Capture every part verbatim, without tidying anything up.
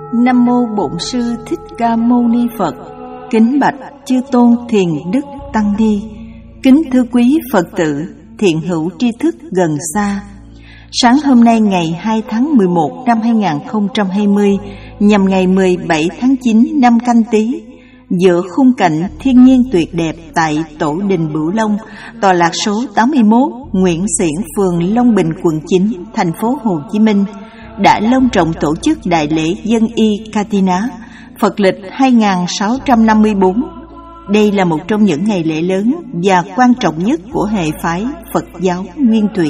Nam mô Bổn Sư Thích Ca Mâu Ni Phật. Kính bạch chư tôn thiền đức tăng ni. Kính thưa quý Phật tử, thiện hữu tri thức gần xa. Sáng hôm nay ngày hai tháng mười một năm hai nghìn không trăm hai mươi, nhằm ngày mười bảy tháng chín năm Canh Tý, giữa khung cảnh thiên nhiên tuyệt đẹp tại Tổ đình Bửu Long, tọa lạc số tám mươi mốt Nguyễn Xiển, phường Long Bình, quận chín, thành phố Hồ Chí Minh, đã long trọng tổ chức đại lễ Dân Y Katina, Phật lịch hai nghìn sáu trăm năm mươi tư. Đây là một trong những ngày lễ lớn và quan trọng nhất của hệ phái Phật giáo Nguyên Thủy.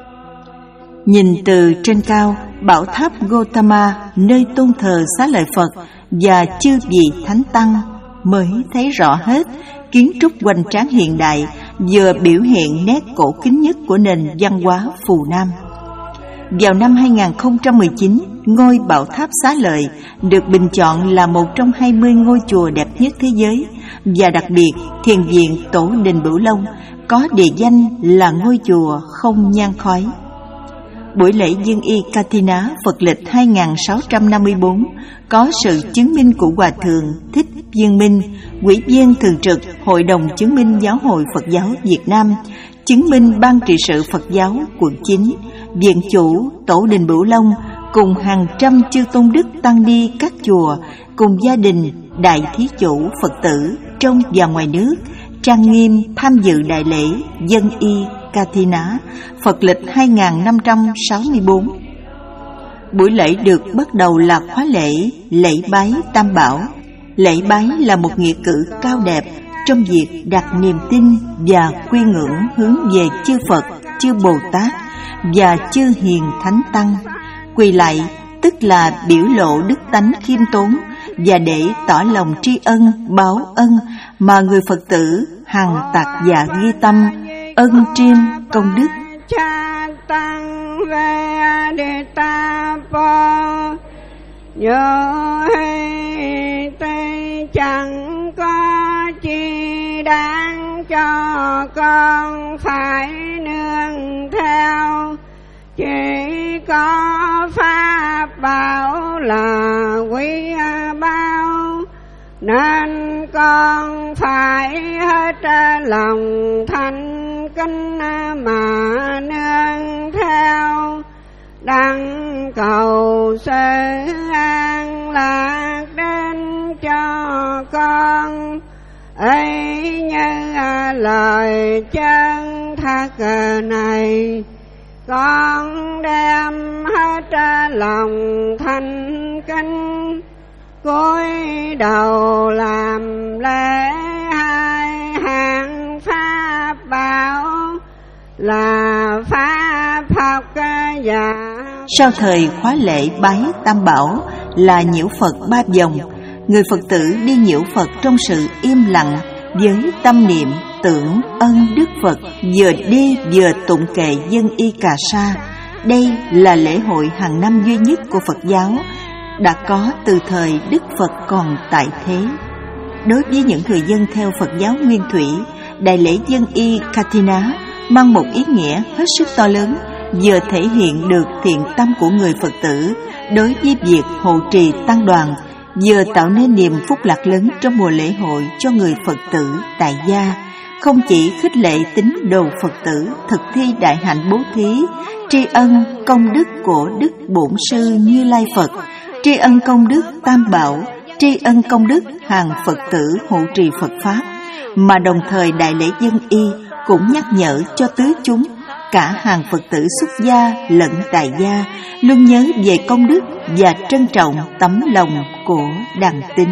Nhìn từ trên cao, bảo tháp Gotama, nơi tôn thờ Xá Lợi Phật và chư vị thánh tăng, mới thấy rõ hết kiến trúc hoành tráng hiện đại, vừa biểu hiện nét cổ kính nhất của nền văn hóa Phù Nam. Vào năm hai nghìn không trăm mười chín, ngôi bảo tháp Xá Lợi được bình chọn là một trong hai mươi ngôi chùa đẹp nhất thế giới, và đặc biệt thiền viện Tổ đình Bửu Long có địa danh là ngôi chùa không nhang khói. Buổi lễ Dân Y Katina Phật lịch hai nghìn sáu trăm năm mươi tư có sự chứng minh của Hòa Thượng Thích Viên Minh, Ủy viên thường trực Hội đồng chứng minh Giáo hội Phật giáo Việt Nam, chứng minh Ban trị sự Phật giáo quận chín, viện chủ Tổ đình Bửu Long, cùng hàng trăm chư tôn đức tăng ni các chùa, cùng gia đình, đại thí chủ Phật tử trong và ngoài nước, trang nghiêm tham dự đại lễ Dân Y Katina Phật lịch hai nghìn năm trăm sáu mươi tư. Buổi lễ được bắt đầu là khóa lễ lễ bái Tam Bảo. Lễ bái là một nghĩa cử cao đẹp trong việc đặt niềm tin và quy ngưỡng hướng về chư Phật, chư Bồ Tát và chư hiền thánh tăng. Quỳ lạy tức là biểu lộ đức tánh khiêm tốn, và để tỏ lòng tri ân, báo ân mà người Phật tử hằng tạc dạ ghi tâm, ân triêm công đức. Cha tăng về đề ta po nhớ hay tây, chẳng có chi đáng cho con phải nương theo, chỉ có pháp bảo là quý bao, nên con phải hết lòng thành kính mà nương theo, đặng cầu sự an lạc đến cho con. Ấy như lời chân thật này, con đem hết lòng thành kính, cúi đầu làm lễ hai hàng pháp bảo là pháp học và. Sau thời khóa lễ bái Tam Bảo là nhiễu Phật ba vòng, người Phật tử đi nhiễu Phật trong sự im lặng với tâm niệm tưởng ơn Đức Phật, vừa đi vừa tụng kệ Dân Y Cà Sa. Đây là lễ hội hàng năm duy nhất của Phật giáo, đã có từ thời Đức Phật còn tại thế. Đối với những người dân theo Phật giáo Nguyên Thủy, đại lễ Dân Y Katina mang một ý nghĩa hết sức to lớn, vừa thể hiện được thiện tâm của người Phật tử đối với việc hộ trì tăng đoàn, vừa tạo nên niềm phúc lạc lớn trong mùa lễ hội cho người Phật tử tại gia. Không chỉ khích lệ tín đồ Phật tử thực thi đại hạnh bố thí, tri ân công đức của Đức Bổn Sư Như Lai Phật, tri ân công đức Tam Bảo, tri ân công đức hàng Phật tử hộ trì Phật Pháp, mà đồng thời đại lễ Dân Y cũng nhắc nhở cho tứ chúng, cả hàng Phật tử xuất gia lẫn tại gia, luôn nhớ về công đức và trân trọng tấm lòng của đàn tín.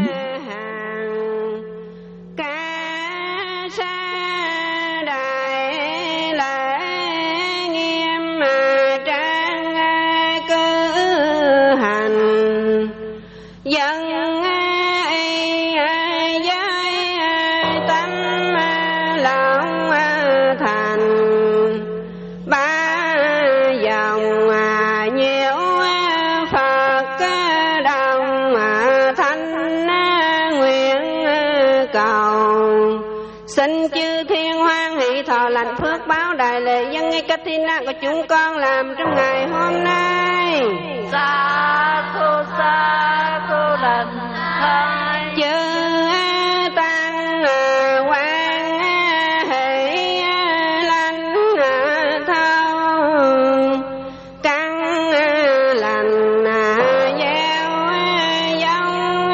Xin chư thiên hoan hỷ thọ lành phước báo đại lễ Dân Y Katina của chúng con làm trong ngày hôm nay. Sa thu sa thu. lành thay chư tăng quan hỷ lành thâu căn lành gieo giống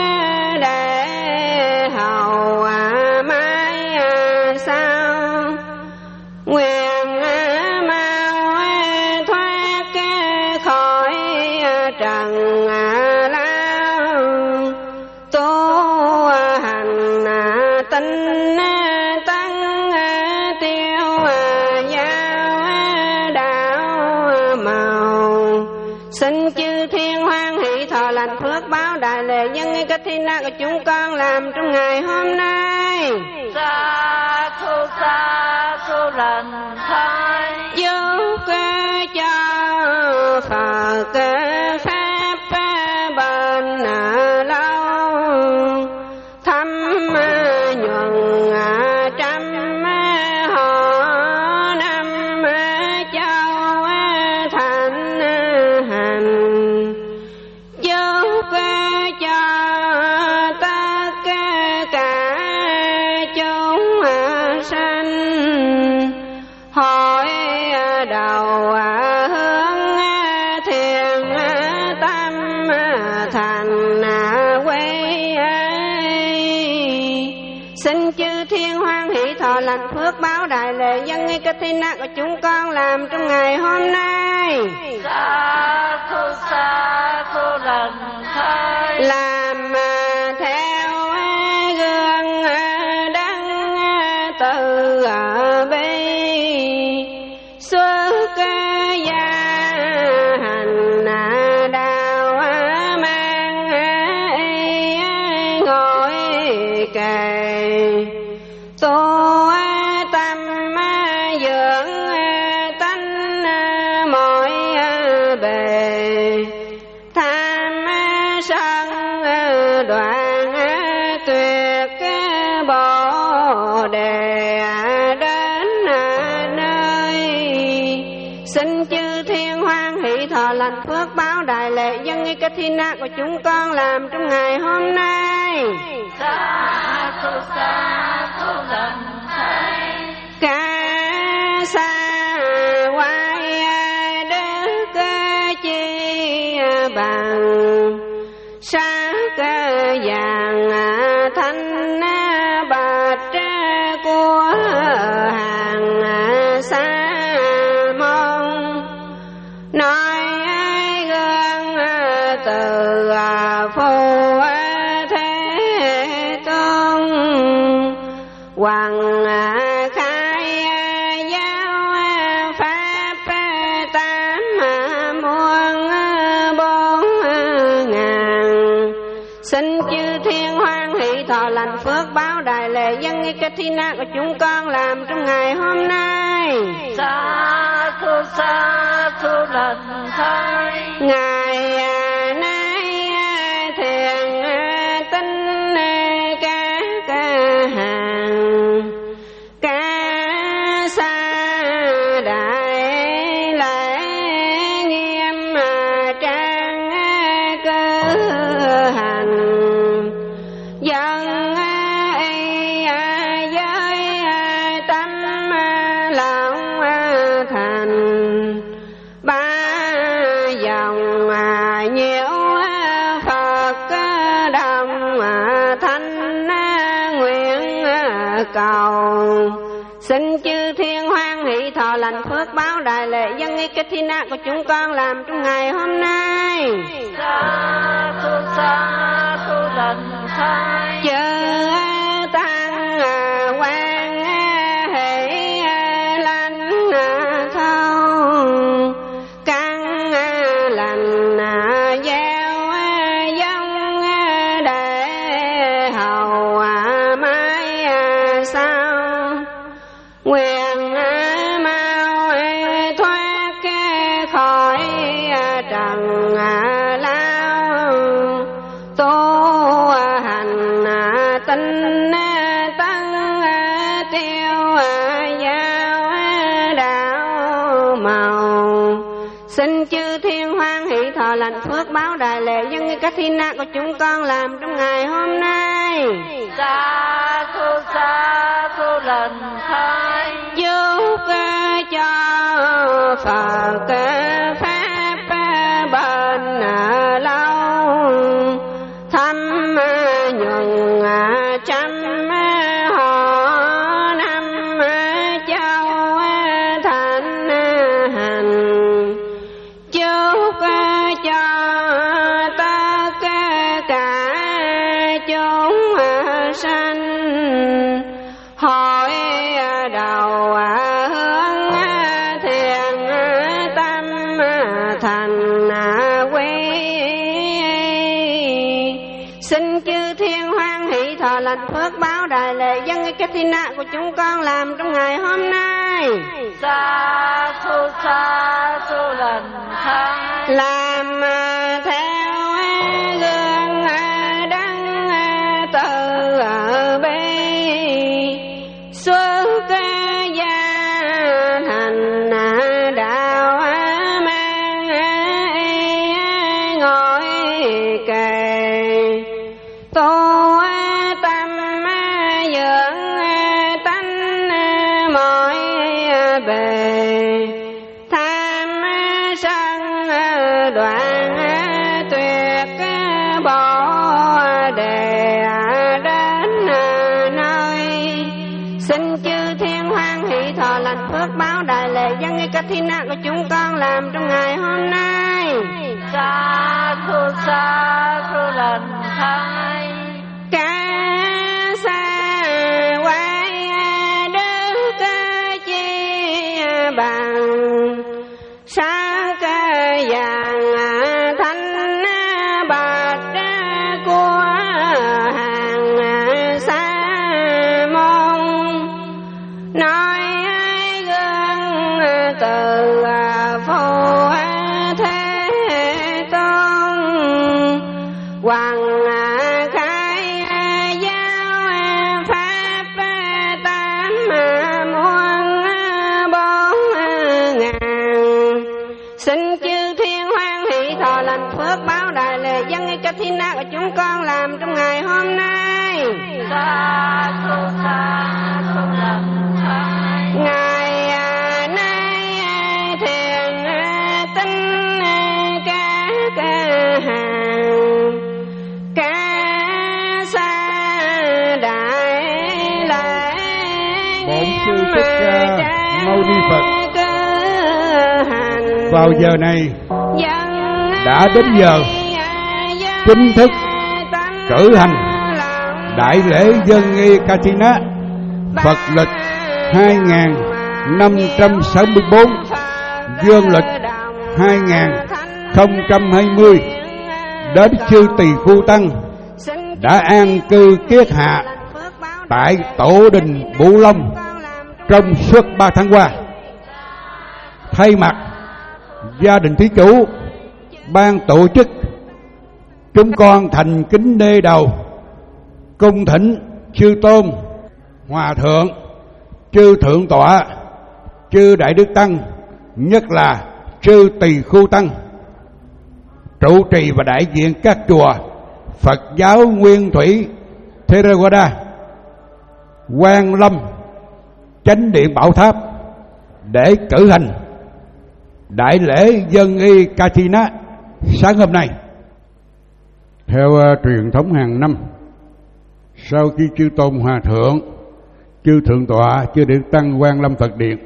để hầu mãi sau nguyện mau thoát khỏi trần lao tu hành tinh tấn tiêu giao đạo màu xin chư thiên hoan hỷ thọ lành phước báo đại lễ nhân ngay cách thiên đạo của chúng con làm trong ngày hôm nay. sa thu sa thu lành thay Giúp cho Phật pháp bền lâu thâm nhuần trăm họ năm châu thành hành giúp cho tất cả chúng sanh hỏi đầu hướng thiền tâm thành quay xin chư thiên hoan hỷ thọ lành phước báo đại lễ dân ngay cách thiên nạn của chúng con làm trong ngày hôm nay. sa thu sa thu lành thay Làm theo gương đấng từ bi xuất gia hành đạo mang y ngồi kề tu tâm dưỡng tánh mọi bề tham sân đoạn tuyệt bồ đề đến nơi xin chư thiên hoan hỷ thọ lành phước báo đại lễ dân ngay cách thiên nạn của chúng con làm trong ngày hôm nay. sa thu sa thu lành thay Cả xa quay đức chi bằng sắc vàng thanh bạch của hàng xa môn nói gương từ phù thế tôn hoàng khai giáo pháp tám muôn bốn ngàn xin chư thiên hoan hỷ thọ lành phước báo đại lễ dân ngay cách thiên nạn của chúng con làm trong ngày hôm nay. sa thu sa thu lành thay Ngày nay thiền tinh các hàng ca sa đại lễ nghiêm trang cư hành dân y với tâm lòng thành ba dòng nhiễu Phật đồng thanh nguyện cầu xin chư thiên hoan hỷ thọ lành phước báo đại lễ dân ngay cách thiên nạn của chúng con làm trong ngày hôm nay. sa thu sa thu lành thay Chư tăng quan hỷ lành thâu căn lành gieo giống để hầu mãi sau nguyện mau thoát khỏi trần lao tu hành tinh tấn tiêu giao đạo màu Xin chư thiên hoan hỷ thọ lành phước báo đại lễ dân nghi các thiên nạn của chúng con làm trong ngày hôm nay. Sa thu sa thu lần thay Giúp cho Phật pháp bền lâu, thăm nhuận trăm họ năm châu thành hành. Chúc cho tất cả chúng sanh hội đầu hướng thiện tâm thành quy. Xin chư thiên hoan hỷ thọ lành phước báo đại lễ dân các thiên nạn của chúng con làm trong ngày hôm nay. sa thu sa thu lần thay Làm theo gương đấng từ bi, suốt gia thành đạo mang ngồi kề. Tu tâm dưỡng tánh mọi bề, tham sân đoạn tuyệt bỏ đề đến nơi. Xin chư thiên hoan hỷ thọ lành phước báo đại lễ dân nghi các thiên nạn của chúng con làm trong ngày hôm nay. sa thu sa thu lần thay Cả xa quay đức chi bằng, sáng cơ vàng thanh bạch của hàng xa môn. Nói gương từ phụ thế tôn, hoàng khai giáo pháp tám muôn bốn ngàn. Xin chư thiên hoan hỷ thọ lành phước báo đại lễ dân nghi các thiên nạn của chúng con làm trong ngày hôm nay. sa thu sa thu lần thay Ngày nay thiền tinh các hàng, cả xa đại lễ Bổn Sư Thích Ca Mâu Ni Phật. Vào giờ này đã đến giờ chính thức cử hành đại lễ dân nghi Katina Phật lịch hai nghìn năm trăm sáu mươi tư, dương lịch hai nghìn không trăm hai mươi. Đến chư tỳ khu tăng đã an cư kiết hạ tại tổ đình Bửu Long trong suốt ba tháng qua. Thay mặt gia đình thí chủ, ban tổ chức, chúng con thành kính đê đầu cung thỉnh chư tôn, hòa thượng, chư thượng tọa, chư đại đức tăng, nhất là chư tỳ khu tăng, trụ trì và đại diện các chùa Phật giáo Nguyên Thủy, Theravada, Quan Lâm, Chánh Điện Bảo Tháp để cử hành đại lễ dân y Katina sáng hôm nay. Theo uh, truyền thống hàng năm, sau khi chư tôn hòa thượng, chư thượng tọa, chư điện tăng Quan Lâm Phật Điện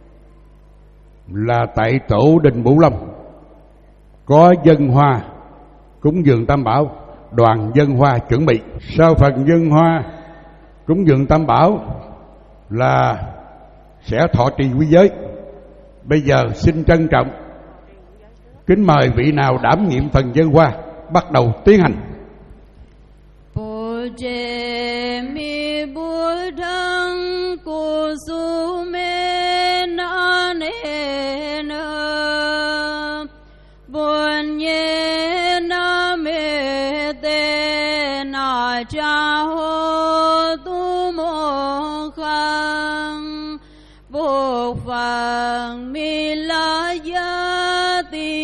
là tại tổ đình Bửu Long có dân hoa cúng dường Tam Bảo, đoàn dân hoa chuẩn bị. Sau phần dân hoa cúng dường Tam Bảo là sẽ thọ trì quý giới. Bây giờ xin trân trọng kính mời vị nào đảm nhiệm phần dân hoa bắt đầu tiến hành. cha hô tu mô khang vô phàng mi la ya ti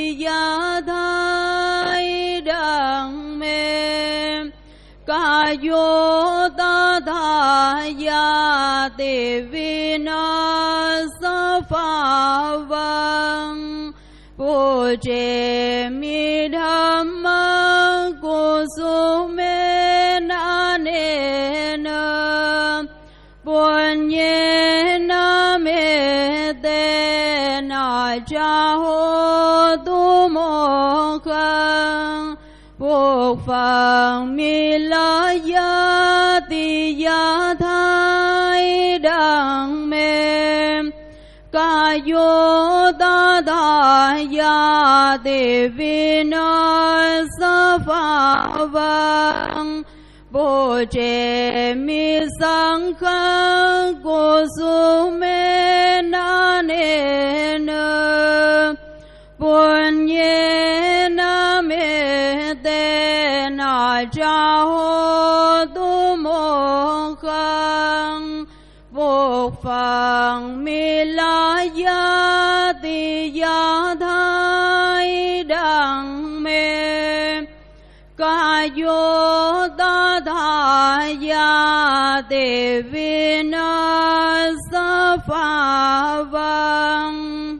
ca vô ta tha ya ti vi na sa pha vang pu che mi tham ma cô su me na ne na buồn nhé na me te na cha ho tu mo khang buộc phàng mi la ya ti ya thái đặng mềm ca vô ta tha ya ti vi na sa pha vang bồ trẻ mi sang khang cô su me na ne nơ buồn nhé na me te na cha ho tu mo khang buộc phàng mi la ya ti ya thái đặng mềm ca vô ta tha ya ti vi na sa pha vang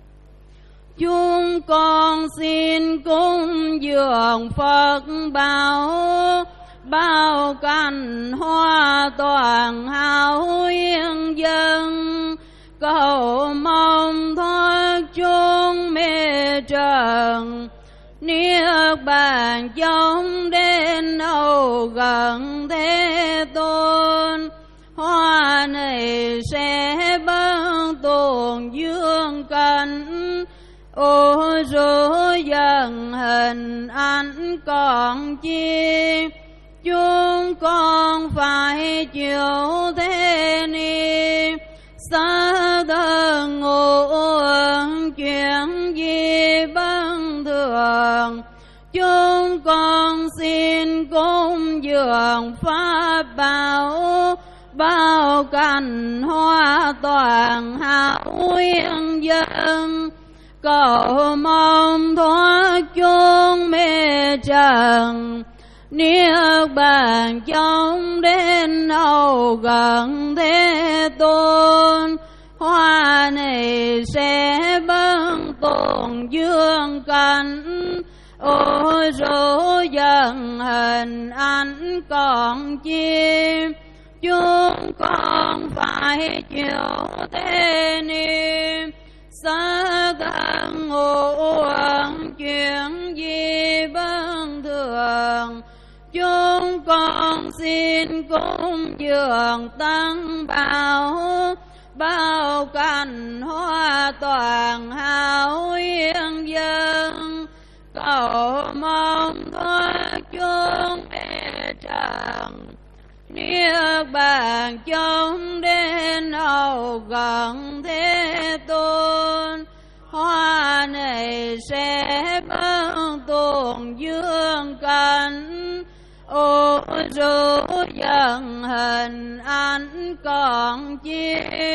chúng con xin cúng dường Phật bảo bao cành hoa toàn hảo yên dân cầu mong thoát chốn mê trần niết bàn chống đến âu gần Thế Tôn hoa này sẽ bớt tuồn dương cảnh ô rủi dần hình ảnh còn chi chúng con phải chịu thế ni xa thân ngộ chuyện gì bất thường chúng con xin cúng dường pháp bảo bao cành hoa toàn hảo yên dân cầu mong thoát chốn mê trần niết bàn chống đến âu gần Thế Tôn hoa này sẽ bớt tuồn dương cảnh ô rủi dần hình ảnh còn chi chúng con phải chịu thế ni xa thân ngộ chuyện gì bất thường chúng con xin cúng dường tăng bảo bao cành hoa toàn hảo yên dân cầu mong thoát chốn mê trần niết bàn chống đến âu gần Thế Tôn hoa này sẽ bớt tuồn dương cảnh ô rủi dần hình ảnh còn chi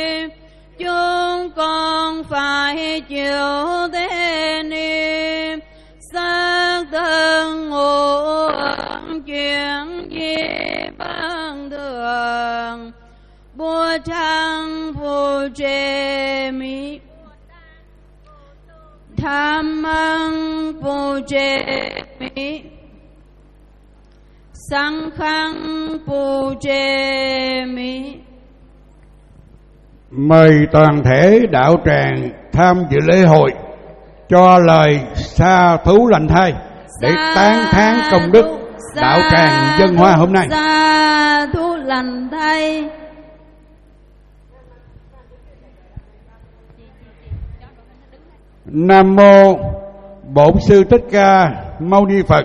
chúng con phải chịu thế ni xác thân ngộ chuyện gì bất thường bùa trăng phù trề mi tham ăn phù trề mi sang khang phù trề mi. Mời toàn thể đạo tràng tham dự lễ hội cho lời sa thú lành thai để tán thán công đức đạo tràng dân hoa hôm nay. Sa thú lành thai. Nam mô Bổn Sư Thích Ca Mâu Ni Phật.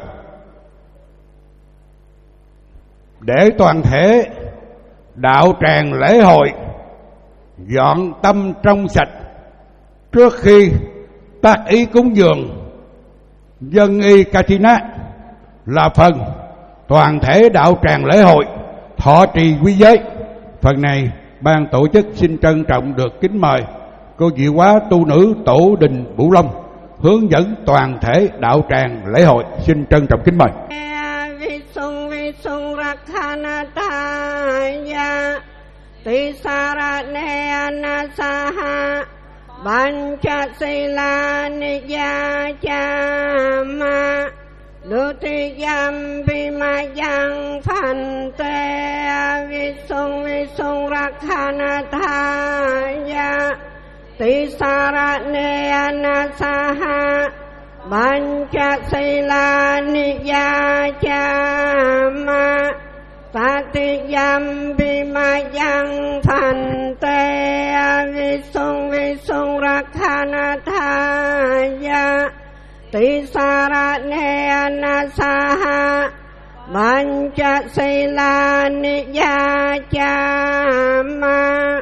Để toàn thể đạo tràng lễ hội dọn tâm trong sạch trước khi tác ý cúng dường dân y Katina là phần toàn thể đạo tràng lễ hội thọ trì quy giới. Phần này ban tổ chức xin trân trọng được kính mời cô Diệu Hóa tu nữ Tổ đình Bửu Long hướng dẫn toàn thể đạo tràng lễ hội. Xin trân trọng kính mời. ขณทายะติสารเนนะสหบัญจศีลานิยาจามะดุติยัมปิมายังพันเตวิสุงวิสุงรักขณทายะติสารเนนะสหบัญจศีลานิยาจามะตติยัมปิมายังพันเตวิสุงวิสุงรักขณทายะติสารเนนะสหบัญจศีลานิยาจามะ.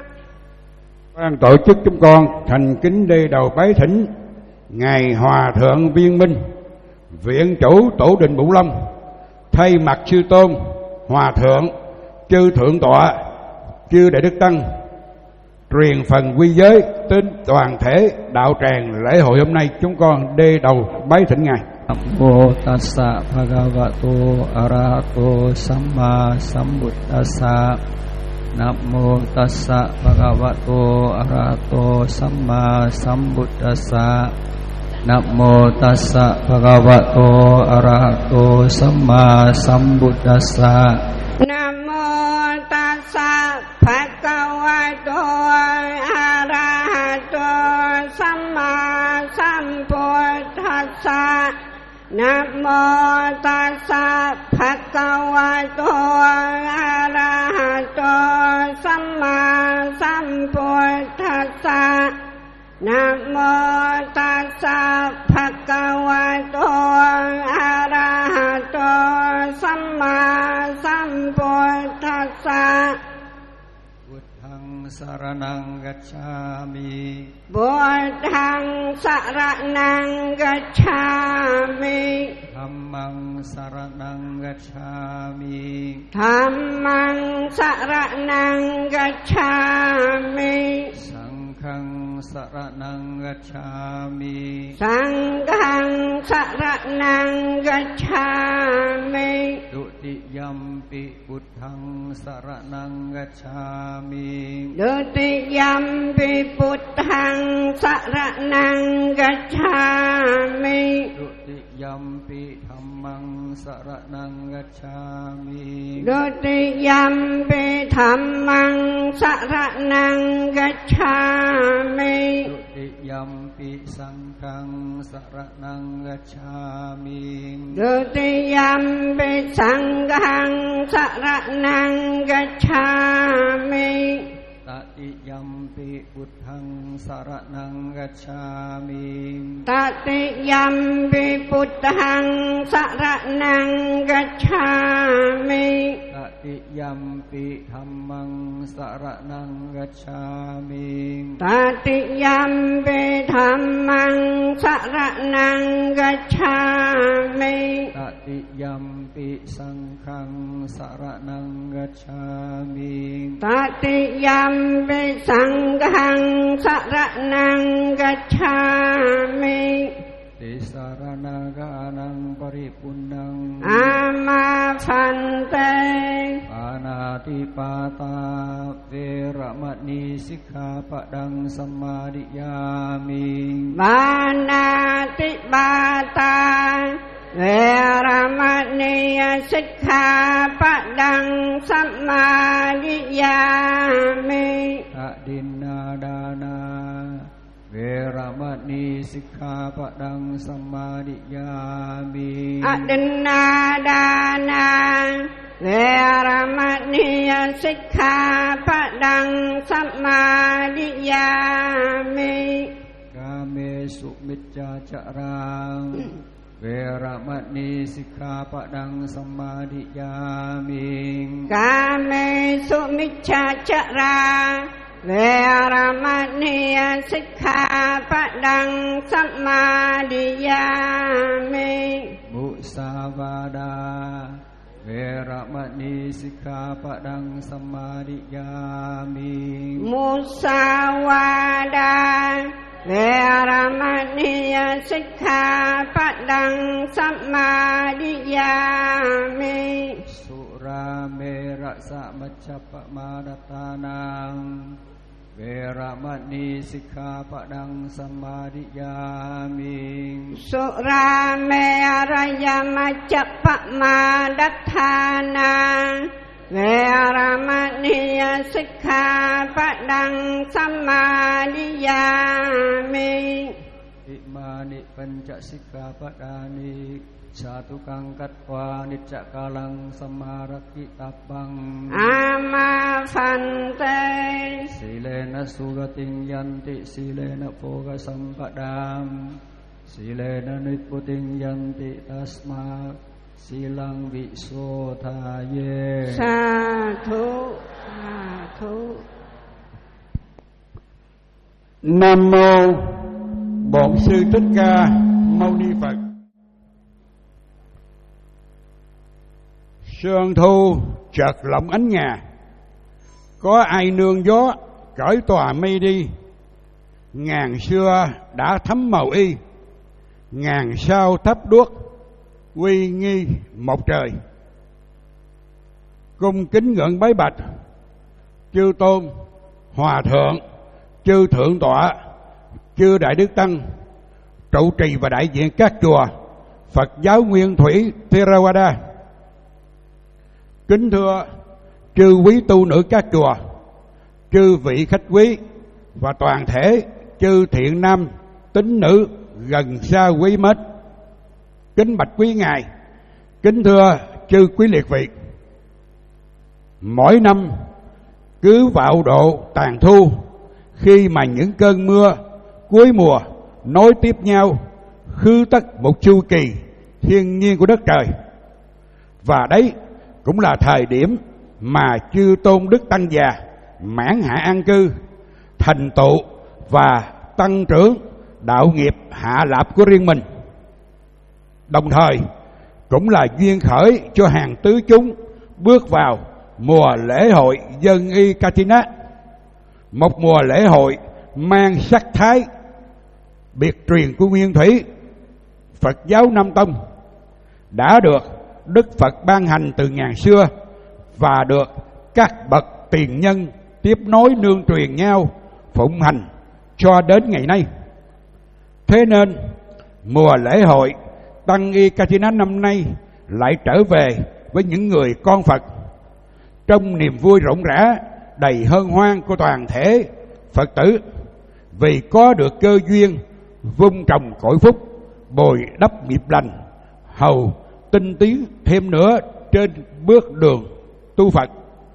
Ban tổ chức chúng con thành kính đi đầu bái thỉnh Ngài Hòa Thượng Viên Minh, Viện Chủ Tổ đình Bửu Long, thay mặt Sư Tôn, Hòa Thượng, Chư Thượng Tọa, Chư Đại Đức Tăng truyền phần quy giới đến toàn thể đạo tràng lễ hội hôm nay. Chúng con đi đầu bái thỉnh Ngài. Nam mô tassa bhagavato arahato samma sambuddhassa. Nam mô tassa bhagavato arahato samma sambuddhassa. Nam mô tassa bhagavato arahato samma sambuddhassa. Nam mô tassa bhagavato arahato samma sambuddhassa. Nam mô tassa bhagavato arahato samma sambuddhassa. Nam mô tassa bhagavato arahato samma sambuddhassa. Buddhaṃ saraṇaṃ gacchāmi. Buddhaṃ saraṇaṃ gacchāmi. Dhammaṃ saraṇaṃ gacchāmi. Dhammaṃ saraṇaṃ gacchāmi. Saṅgham saraṇaṃ gacchāmi. Saṅgham saraṇaṃ gacchāmi. Dutiyampi Buddhaṃ saraṇaṃ gacchāmi. Dutiyampi Buddhaṃ saraṇaṃ gacchāmi. Dutiyampi Dhammaṃ saraṇaṃ gacchāmi. Dutiyampi Dhammaṃ saraṇaṃ gacchāmi. Dutiyampi Saṅgham saraṇaṃ gacchāmi. Dutiyampi Saṅgham saraṇaṃ gacchāmi. Tatiyampi Buddhaṃ saraṇaṃ gacchāmi. Tatiyampi Buddhaṃ saraṇaṃ gacchāmi. Tatiyampi Dhammaṃ saraṇaṃ gacchāmi. Tatiyampi Dhammaṃ saraṇaṃ gacchāmi. Tatiyampi Saṅgham saraṇaṃ gacchāmi. Tatiyampi Saṅgham saraṇaṃ gacchāmi. Tisaranaganam paripunnaṃ Amaphante. Panatipata veramani sikkhapadang sammadiyami. Panatipata veramani sikkhapadang sammadiyami. Adinadana veramani sikkhapadang sammadiyami. Adinadana veramani sikkhapadang sammadiyami. Kamesu miccacarang veramani sikkhapadang sammadiyami. Kamesu miccacarang veramani sikkhapadang sammadiyami. Musavada veramani sikkhapadang sammadiyami. Musawada veramani sikkhapadang sammadiyami. Sura าเมระสะมัจจปมาดตานังเวระมณีสิกขาปะดังสมาธิยามิสุราเมรยมัจจปมาดัฏฐานังเวระมณีสิกขาปะดังสมาธิยามิอิมานิปัญจสิกขาปะดานิชาตุกังกัตวานิจจกาลังสมารกิตัปปังอามาฟันเตสีเลนะสุกติยันติสีเลนะโภคสัมปดามสีเลนะนิพพุติยันติตัสมาสีลังวิโสทาเยสาธุสาธุนะโมBổn Sư Thích Ca Mâu Ni Phật. Sương thu chợt lộng ánh ngà, có ai nương gió cởi tòa mây đi. Ngàn xưa đã thấm màu y, ngàn sao thắp đuốc uy nghi một trời. Cung kính ngưỡng bái bạch chư tôn, hòa thượng, chư thượng tọa, chư đại đức tăng, trụ trì và đại diện các chùa Phật giáo Nguyên Thủy Theravada. Kính thưa chư quý tu nữ các chùa, chư vị khách quý và toàn thể chư thiện nam tín nữ gần xa quý mến. Kính bạch quý ngài, kính thưa chư quý liệt vị. Mỗi năm cứ vào độ tàn thu, khi mà những cơn mưa cuối mùa nối tiếp nhau, khứ tất một chu kỳ thiên nhiên của đất trời. Và đấy cũng là thời điểm mà chư tôn đức tăng già mãn hạ an cư, thành tựu và tăng trưởng đạo nghiệp hạ lạp của riêng mình. Đồng thời cũng là duyên khởi cho hàng tứ chúng bước vào mùa lễ hội Dân Y Katina, một mùa lễ hội mang sắc thái biệt truyền của Nguyên Thủy Phật giáo Nam Tông, đã được Đức Phật ban hành từ ngàn xưa và được các bậc tiền nhân tiếp nối nương truyền nhau phụng hành cho đến ngày nay. Thế nên mùa lễ hội Tăng Y Katina năm nay lại trở về với những người con Phật trong niềm vui rộn rã đầy hân hoan của toàn thể Phật tử, vì có được cơ duyên vun trồng cội phúc, bồi đắp nghiệp lành, hầu tinh tiến thêm nữa trên bước đường tu Phật.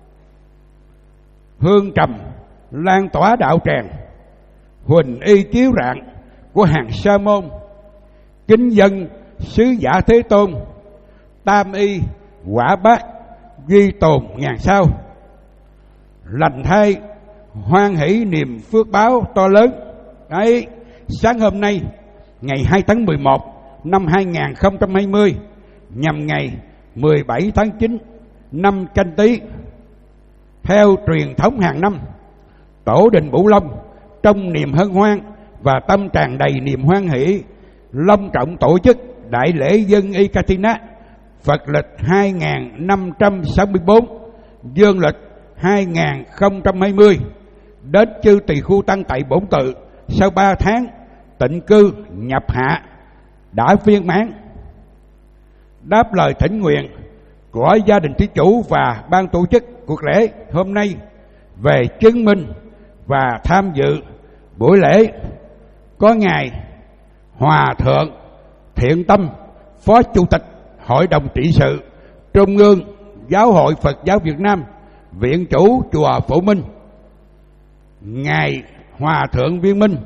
Hương trầm lan tỏa đạo tràng, huỳnh y chiếu rạng của hàng sa môn, kính dân sứ giả Thế Tôn, tam y quả bát duy tồn ngàn sao. Lành thay hoan hỷ niềm phước báo to lớn. Đấy, sáng hôm nay ngày hai tháng mười một năm hai nghìn không trăm hai mươi, nhằm ngày mười bảy tháng chín năm Canh Tý, theo truyền thống hàng năm, tổ đình Bửu Long trong niềm hân hoan và tâm tràn đầy niềm hoan hỷ long trọng tổ chức đại lễ Dân Y Katina Phật lịch hai nghìn năm trăm sáu mươi tư, dương lịch hai nghìn không trăm hai mươi, đến chư tỳ khu tăng tại bổn tự sau ba tháng tịnh cư nhập hạ đã viên mãn. Đáp lời thỉnh nguyện của gia đình thí chủ và ban tổ chức cuộc lễ hôm nay về chứng minh và tham dự buổi lễ, có ngài Hòa thượng Thiện Tâm, Phó Chủ tịch Hội đồng trị sự Trung ương Giáo hội Phật giáo Việt Nam, viện chủ chùa Phổ Minh; ngài Hòa thượng Viên Minh,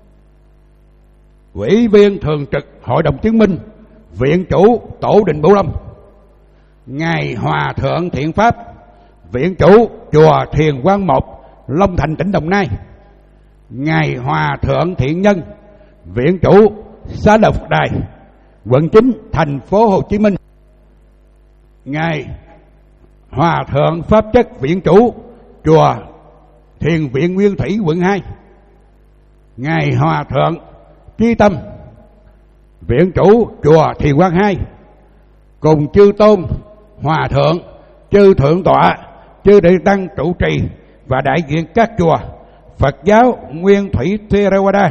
ủy viên thường trực Hội đồng chứng minh, viện chủ tổ đình Bửu Long; ngài Hòa thượng Thiện Pháp, viện chủ chùa Thiền Quang Một, Long Thành, tỉnh Đồng Nai; ngài Hòa thượng Thiện Nhân, viện chủ xã Lộc Đài, quận chín, thành phố Hồ Chí Minh; ngài Hòa thượng Pháp Chất, viện chủ chùa Thiền Viện Nguyên Thủy, quận hai; ngài Hòa thượng Chí Tâm, viện chủ chùa Thiền Quang hai, cùng chư tôn hòa thượng chư thượng tọa, chư đệ tăng trụ trì và đại diện các chùa Phật giáo Nguyên Thủy Theravada,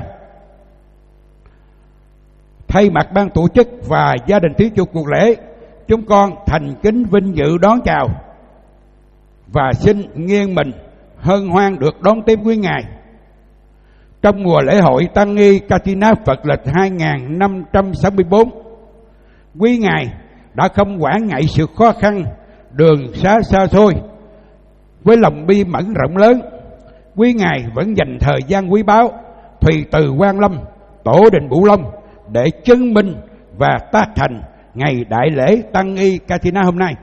thay mặt ban tổ chức và gia đình thí chủ cuộc lễ, chúng con thành kính vinh dự đón chào và xin nghiêng mình hân hoan được đón tiếp quý ngài trong mùa lễ hội Tăng Ni Katina Phật lịch hai nghìn năm trăm sáu mươi tư. Quý ngài đã không quản ngại sự khó khăn, đường xá xa xôi, với lòng bi mẫn rộng lớn, quý ngài vẫn dành thời gian quý báu thùy từ Quan Lâm, tổ đình Bửu Long để chứng minh và tác thành ngày đại lễ Tăng Ni Katina hôm nay.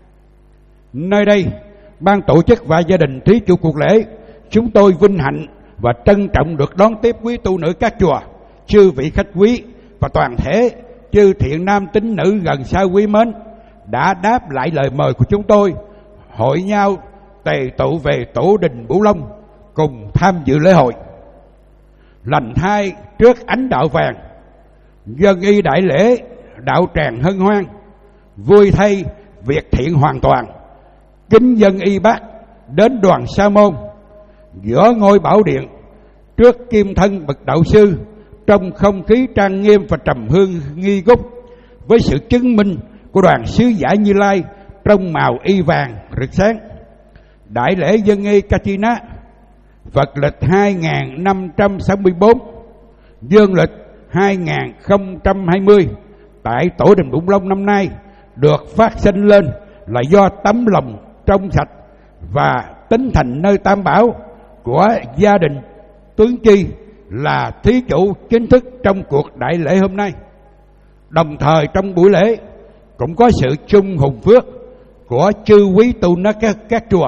Nơi đây, ban tổ chức và gia đình thí chủ cuộc lễ, chúng tôi vinh hạnh và trân trọng được đón tiếp quý tu nữ các chùa, chư vị khách quý và toàn thể chư thiện nam tín nữ gần xa quý mến đã đáp lại lời mời của chúng tôi, hội nhau tề tụ về tổ đình Bửu Long cùng tham dự lễ hội. Lành thai trước ánh đạo vàng, dân y đại lễ đạo tràng hân hoan, vui thay việc thiện hoàn toàn, kính dân y bác đến đoàn sa môn giữa ngôi bảo điện trước kim thân bậc đạo sư, trong không khí trang nghiêm và trầm hương nghi ngút, với sự chứng minh của đoàn sứ giả Như Lai trong màu y vàng rực sáng. Đại lễ dân y Katina Phật lịch hai nghìn năm trăm sáu mươi tư, dương lịch hai nghìn không trăm hai mươi tại tổ đình Bửu Long năm nay được phát sinh lên là do tấm lòng trong sạch và tính thành nơi tam bảo của gia đình Tướng Chi là thí chủ chính thức trong cuộc đại lễ hôm nay. Đồng thời trong buổi lễ cũng có sự chung hùng phước của chư quý tu nữ các, các chùa,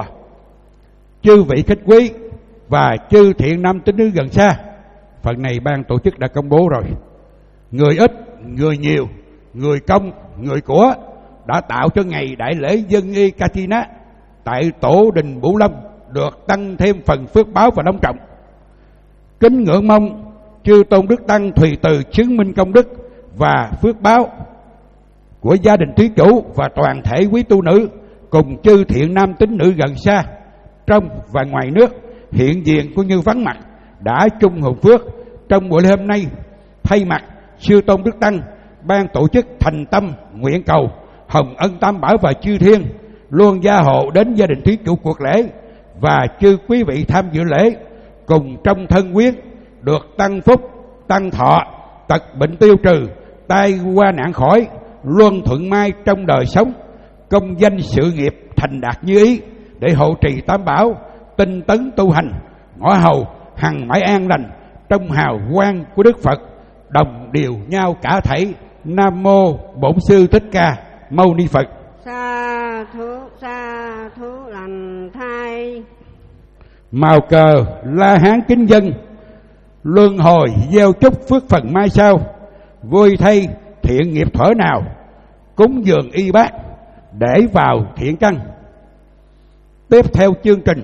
chư vị khách quý và chư thiện nam tín nữ gần xa. Phần này ban tổ chức đã công bố rồi. Người ít, người nhiều, người công, người của đã tạo cho ngày đại lễ dân y Katina tại tổ đình Bửu Long được tăng thêm phần phước báo và long trọng. Kính ngưỡng mong chư tôn đức tăng tùy từ chứng minh công đức và phước báo của gia đình thí chủ và toàn thể quý tu nữ cùng chư thiện nam tín nữ gần xa, trong và ngoài nước hiện diện cũng như vắng mặt đã chung hùng phước trong buổi lễ hôm nay. Thay mặt chư tôn đức tăng, ban tổ chức thành tâm nguyện cầu hồng ân tam bảo và chư thiên luôn gia hộ đến gia đình thí chủ cuộc lễ và chư quý vị tham dự lễ cùng trong thân quyến được tăng phúc, tăng thọ, tật bệnh tiêu trừ, tai qua nạn khỏi, luôn thuận mai trong đời sống, công danh sự nghiệp thành đạt như ý, để hộ trì tam bảo, tinh tấn tu hành, ngõ hầu hằng mãi an lành trong hào quang của Đức Phật, đồng điều nhau cả thảy. Nam mô Bổn Sư Thích Ca Mâu Ni Phật. Sa thú sa thú lành thai. Màu cờ La Hán kính dân, luân hồi gieo chúc phước phần mai sau, vui thay thiện nghiệp thuở nào, cúng dường y bác để vào thiện căn. Tiếp theo chương trình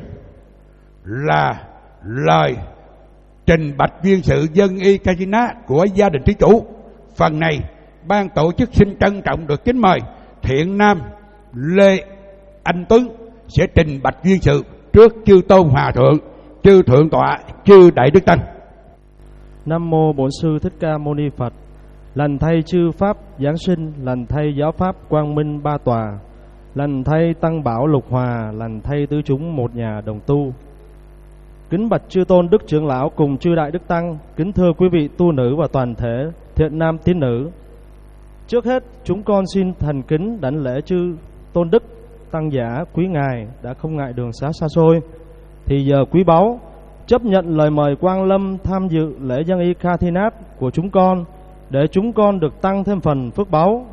là lời trình bạch duyên sự dân y Katina của gia đình thí chủ. Phần này ban tổ chức xin trân trọng được kính mời thiện nam Lê Anh Tuấn sẽ trình bạch duyên sự trước chư tôn hòa thượng, chư thượng tọa, chư đại đức tăng. Nam mô Bổn Sư Thích Ca Mâu Ni Phật. Lành thay chư pháp giáng sinh, lành thay giáo pháp quang minh ba tòa, lành thay tăng bảo lục hòa, lành thay tứ chúng một nhà đồng tu. Kính bạch chư tôn đức trưởng lão cùng chư đại đức tăng, kính thưa quý vị tu nữ và toàn thể thiện nam tín nữ. Trước hết chúng con xin thành kính đảnh lễ chư tôn đức tăng giả quý ngài đã không ngại đường xá xa xôi, thì giờ quý báu chấp nhận lời mời Quang Lâm tham dự lễ dân y Katinat của chúng con, để chúng con được tăng thêm phần phước báu.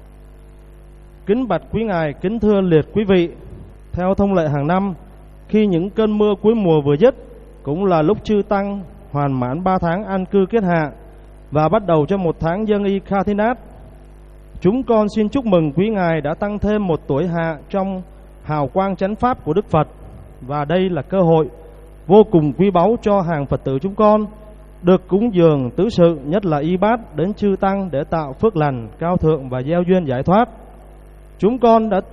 Kính bạch quý ngài, kính thưa liệt quý vị, theo thông lệ hàng năm, khi những cơn mưa cuối mùa vừa dứt, cũng là lúc chư tăng hoàn mãn ba tháng an cư kiết hạ và bắt đầu cho một tháng dân y Katinat. Chúng con xin chúc mừng quý ngài đã tăng thêm một tuổi hạ trong hào quang chánh pháp của Đức Phật, và đây là cơ hội vô cùng quý báu cho hàng Phật tử chúng con được cúng dường tứ sự, nhất là y bát đến chư tăng để tạo phước lành cao thượng và gieo duyên giải thoát. Chúng con đã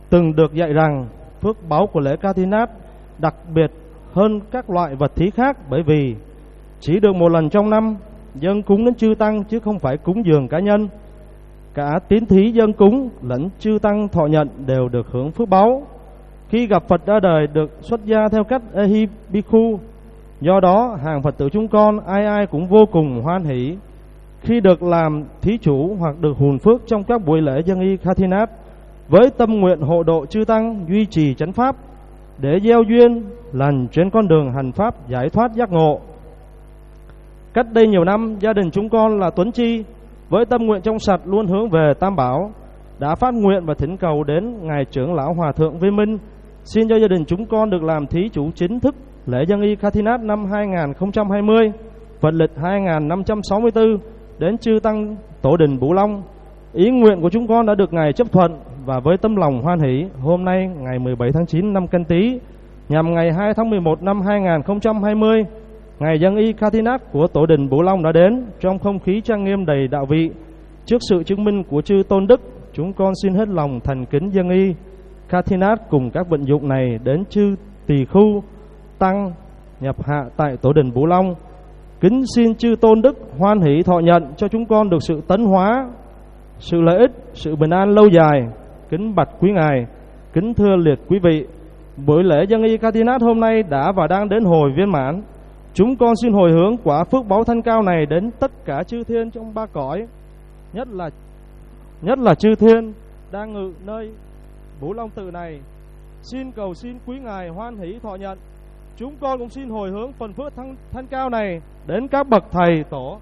từng được dạy rằng phước báu của lễ Katinat đặc biệt hơn các loại vật thí khác, bởi vì chỉ được một lần trong năm dâng cúng đến chư tăng chứ không phải cúng dường cá nhân. Cả tín thí dâng cúng lẫn chư tăng thọ nhận đều được hưởng phước báu. Khi gặp Phật ra đời được xuất gia theo cách Ehi Bhikkhu. Do đó hàng Phật tử chúng con ai ai cũng vô cùng hoan hỷ khi được làm thí chủ hoặc được hùn phước trong các buổi lễ dân y Katinat, với tâm nguyện hộ độ chư tăng duy trì chánh pháp để gieo duyên lần trên con đường hành pháp giải thoát giác ngộ. Cách đây nhiều năm, gia đình chúng con là Tuấn Chi với tâm nguyện trong sạch luôn hướng về Tam Bảo đã phát nguyện và thỉnh cầu đến ngài trưởng lão Hòa thượng Viên Minh xin cho gia đình chúng con được làm thí chủ chính thức lễ dân y Katinat năm hai không hai không, Phật lịch hai nghìn năm trăm sáu mươi tư đến chư tăng tổ đình Bửu Long. Ý nguyện của chúng con đã được ngài chấp thuận, và với tấm lòng hoan hỷ, hôm nay ngày mười bảy tháng chín năm Canh Tý, nhằm ngày hai tháng mười một năm hai nghìn không trăm hai mươi, ngày dân y Katinat của tổ đình Bửu Long đã đến trong không khí trang nghiêm đầy đạo vị. Trước sự chứng minh của chư tôn đức, chúng con xin hết lòng thành kính dân y Katinat cùng các vận dụng này đến chư tỳ khưu tăng nhập hạ tại tổ đình Bửu Long. Kính xin chư tôn đức hoan hỷ thọ nhận cho chúng con được sự tấn hóa, sự lợi ích, sự bình an lâu dài. Kính bạch quý ngài, kính thưa liệt quý vị, buổi lễ dân y Katinat hôm nay đã và đang đến hồi viên mãn. Chúng con xin hồi hướng quả phước báu thanh cao này đến tất cả chư thiên trong ba cõi, nhất là nhất là chư thiên đang ngự nơi Bửu Long tự này. Xin cầu xin quý ngài hoan hỷ thọ nhận. Chúng con cũng xin hồi hướng phần phước thanh, thanh cao này đến các bậc thầy tổ,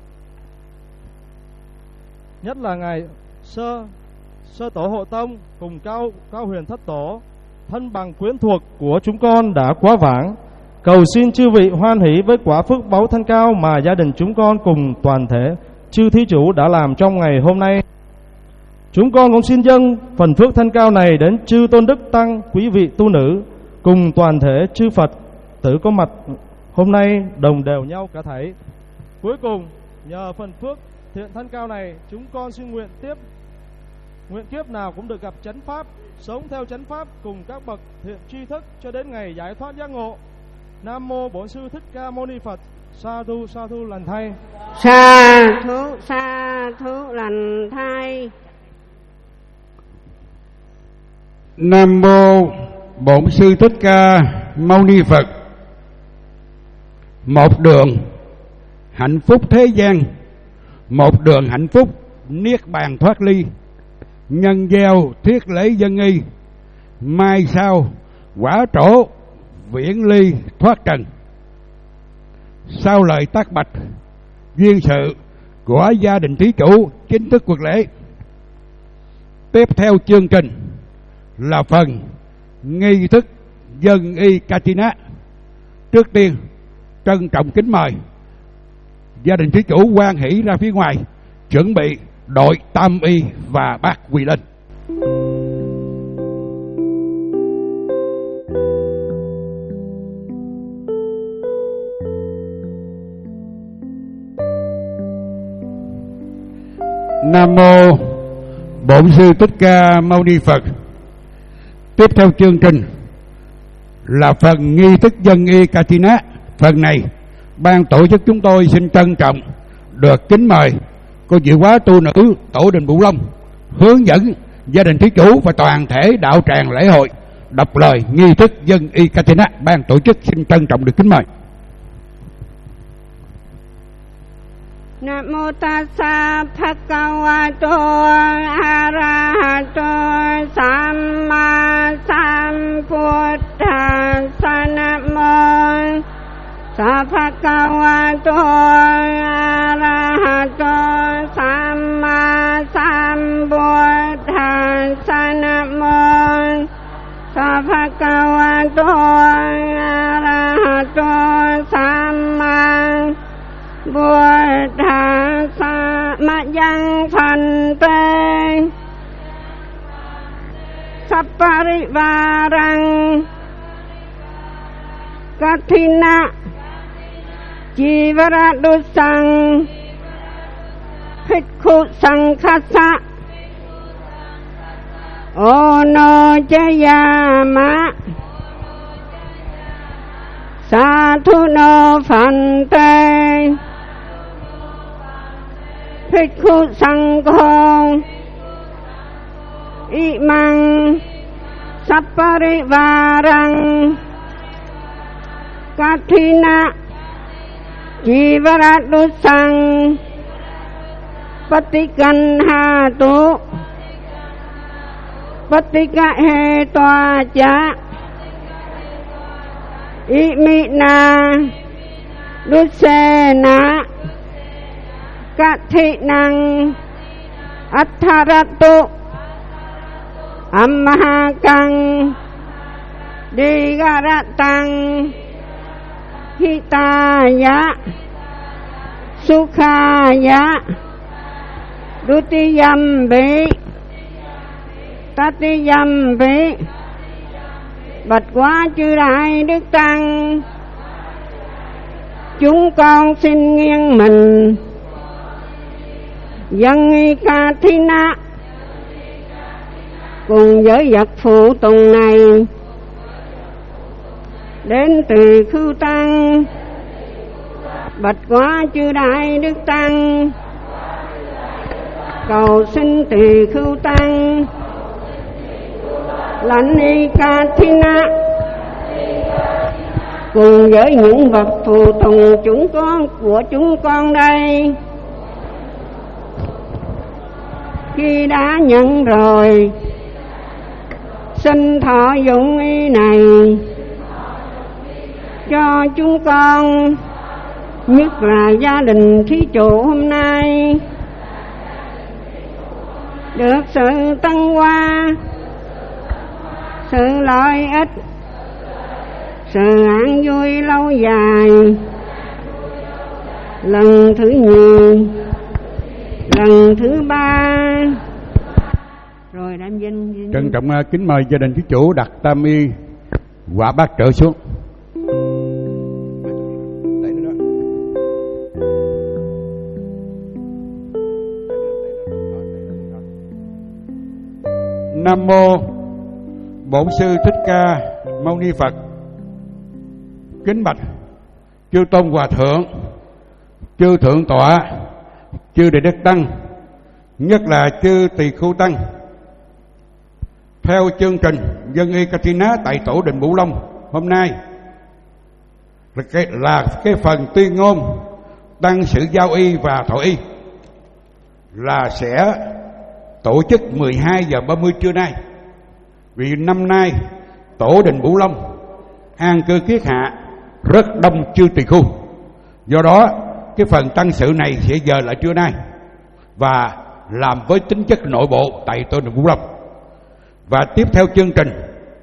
nhất là ngài sơ sơ tổ hộ tông cùng cao cao huyền thất tổ, thân bằng quyến thuộc của chúng con đã quá vãng. Cầu xin chư vị hoan hỷ với quả phước báu thanh cao mà gia đình chúng con cùng toàn thể chư thí chủ đã làm trong ngày hôm nay. Chúng con cũng xin dâng phần phước thanh cao này đến chư tôn đức tăng, quý vị tu nữ cùng toàn thể chư Phật tử có mặt hôm nay đồng đều nhau cả thảy. Cuối cùng nhờ phần phước thiện thanh cao này, chúng con xin nguyện tiếp nguyện kiếp nào cũng được gặp chánh pháp, sống theo chánh pháp cùng các bậc thiện tri thức cho đến ngày giải thoát giác ngộ. Nam mô Bổn Sư Thích Ca Mâu Ni Phật. Sa thu sa thu lành thay. Sa thu sa thu lành thay. Nam mô Bổn Sư Thích Ca Mâu Ni Phật. Một đường hạnh phúc thế gian, một đường hạnh phúc niết bàn thoát ly. Nhân gieo thiết lễ dân y, mai sau quả trổ viễn ly thoát trần. Sau lời tác bạch duyên sự của gia đình thí chủ chính thức cuộc lễ, tiếp theo chương trình là phần nghi thức dân y Katinat. Trước tiên trân trọng kính mời gia đình thí chủ hoan hỷ ra phía ngoài chuẩn bị đội tam y và bát quỳ lên. Nam mô Bổn Sư Thích Ca Mâu Ni Phật. Tiếp theo chương trình là phần nghi thức dân y Katinat. Phần này ban tổ chức chúng tôi xin trân trọng được kính mời cô diệu hóa tu nữ tổ đình Bửu Long hướng dẫn gia đình thí chủ và toàn thể đạo tràng lễ hội đọc lời nghi thức dân y Katinat. Ban tổ chức xin trân trọng được kính mời. Nam mô tassa bhagavato arahato samma sambuddhassa. Nam mô tassa bhagavato arahato samma sambuddhassa. Nam mô tassa bhagavato arahato samma Buddhassa. Majang phante saparivarang Kathina Jivaradusang Bhikkhu Sanghassa. Ôi Mono Chayama Sathuno Phante Bhikkhu Sangho Imang Sapparivarang Kathina Jivaradusang Patikanhatu Patikahetoacha Imina Dusena Kathinang Atharatu Ammahakang Digaratang Hitaya Sukhaya Dutiyambi Tatiyambi Bạch quá chư Đại Đức Tăng, chúng con xin nghiêng mình dâng y ca thí na cùng với vật phụ tùng này đến từ Khưu Tăng. Bạch quá chư Đại Đức Tăng, cầu xin từ Khưu Tăng lãnh y ca thí na cùng với những vật phù tùng chúng con của chúng con đây. Khi đã nhận rồi, xin thọ dụng y này cho chúng con, nhất là gia đình thí chủ hôm nay được sự tăng hoa, sự lợi ích, sự an vui lâu dài. Lần thứ nhì, lần thứ ba rồi đam vinh, vinh. Trân trọng kính mời gia đình thí chủ đặt tam y quả bát trợ xuống. Nam mô Bổn Sư Thích Ca Mâu Ni Phật. Kính bạch chư tôn hòa thượng, chư thượng tọa, chư Đại Đức Tăng, nhất là chư Tỳ Khưu Tăng. Theo chương trình dân y Katina tại tổ đình Bửu Long hôm nay là cái, là cái phần tuyên ngôn tăng sự giao y và thọ y là sẽ tổ chức mười hai giờ ba mươi trưa nay. Vì năm nay tổ đình Bửu Long an cư kiết hạ rất đông chư tỳ khưu, do đó cái phần tăng sự này sẽ giờ lại trưa nay và làm với tính chất nội bộ tại tổ đình Bửu Long. Và tiếp theo chương trình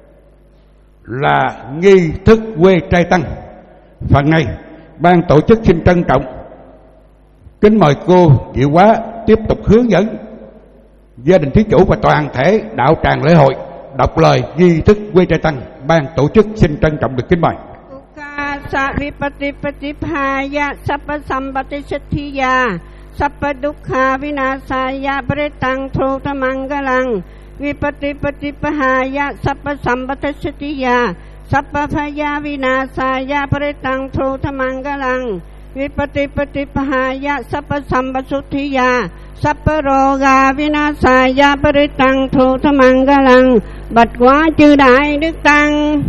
là nghi thức quê trai tăng. Phần này ban tổ chức xin trân trọng kính mời cô Diệu Quá tiếp tục hướng dẫn gia đình thí chủ và toàn thể đạo tràng lễ hội đọc lời nghi thức quê trai tăng. Ban tổ chức xin trân trọng được kính mời. Sa vipatipatipaya sappa sampatisatthiya sappa dukkha vinasaya paritang trota mangalang vipatipatipaya sappa sampatisatthiya sappa phaya vinasaya paritang trota mangalang vipatipatipaya sappa sampasutthiya sappa roga vinasaya paritang trota mangalang. Bạch quá chư Đại Đức Tăng,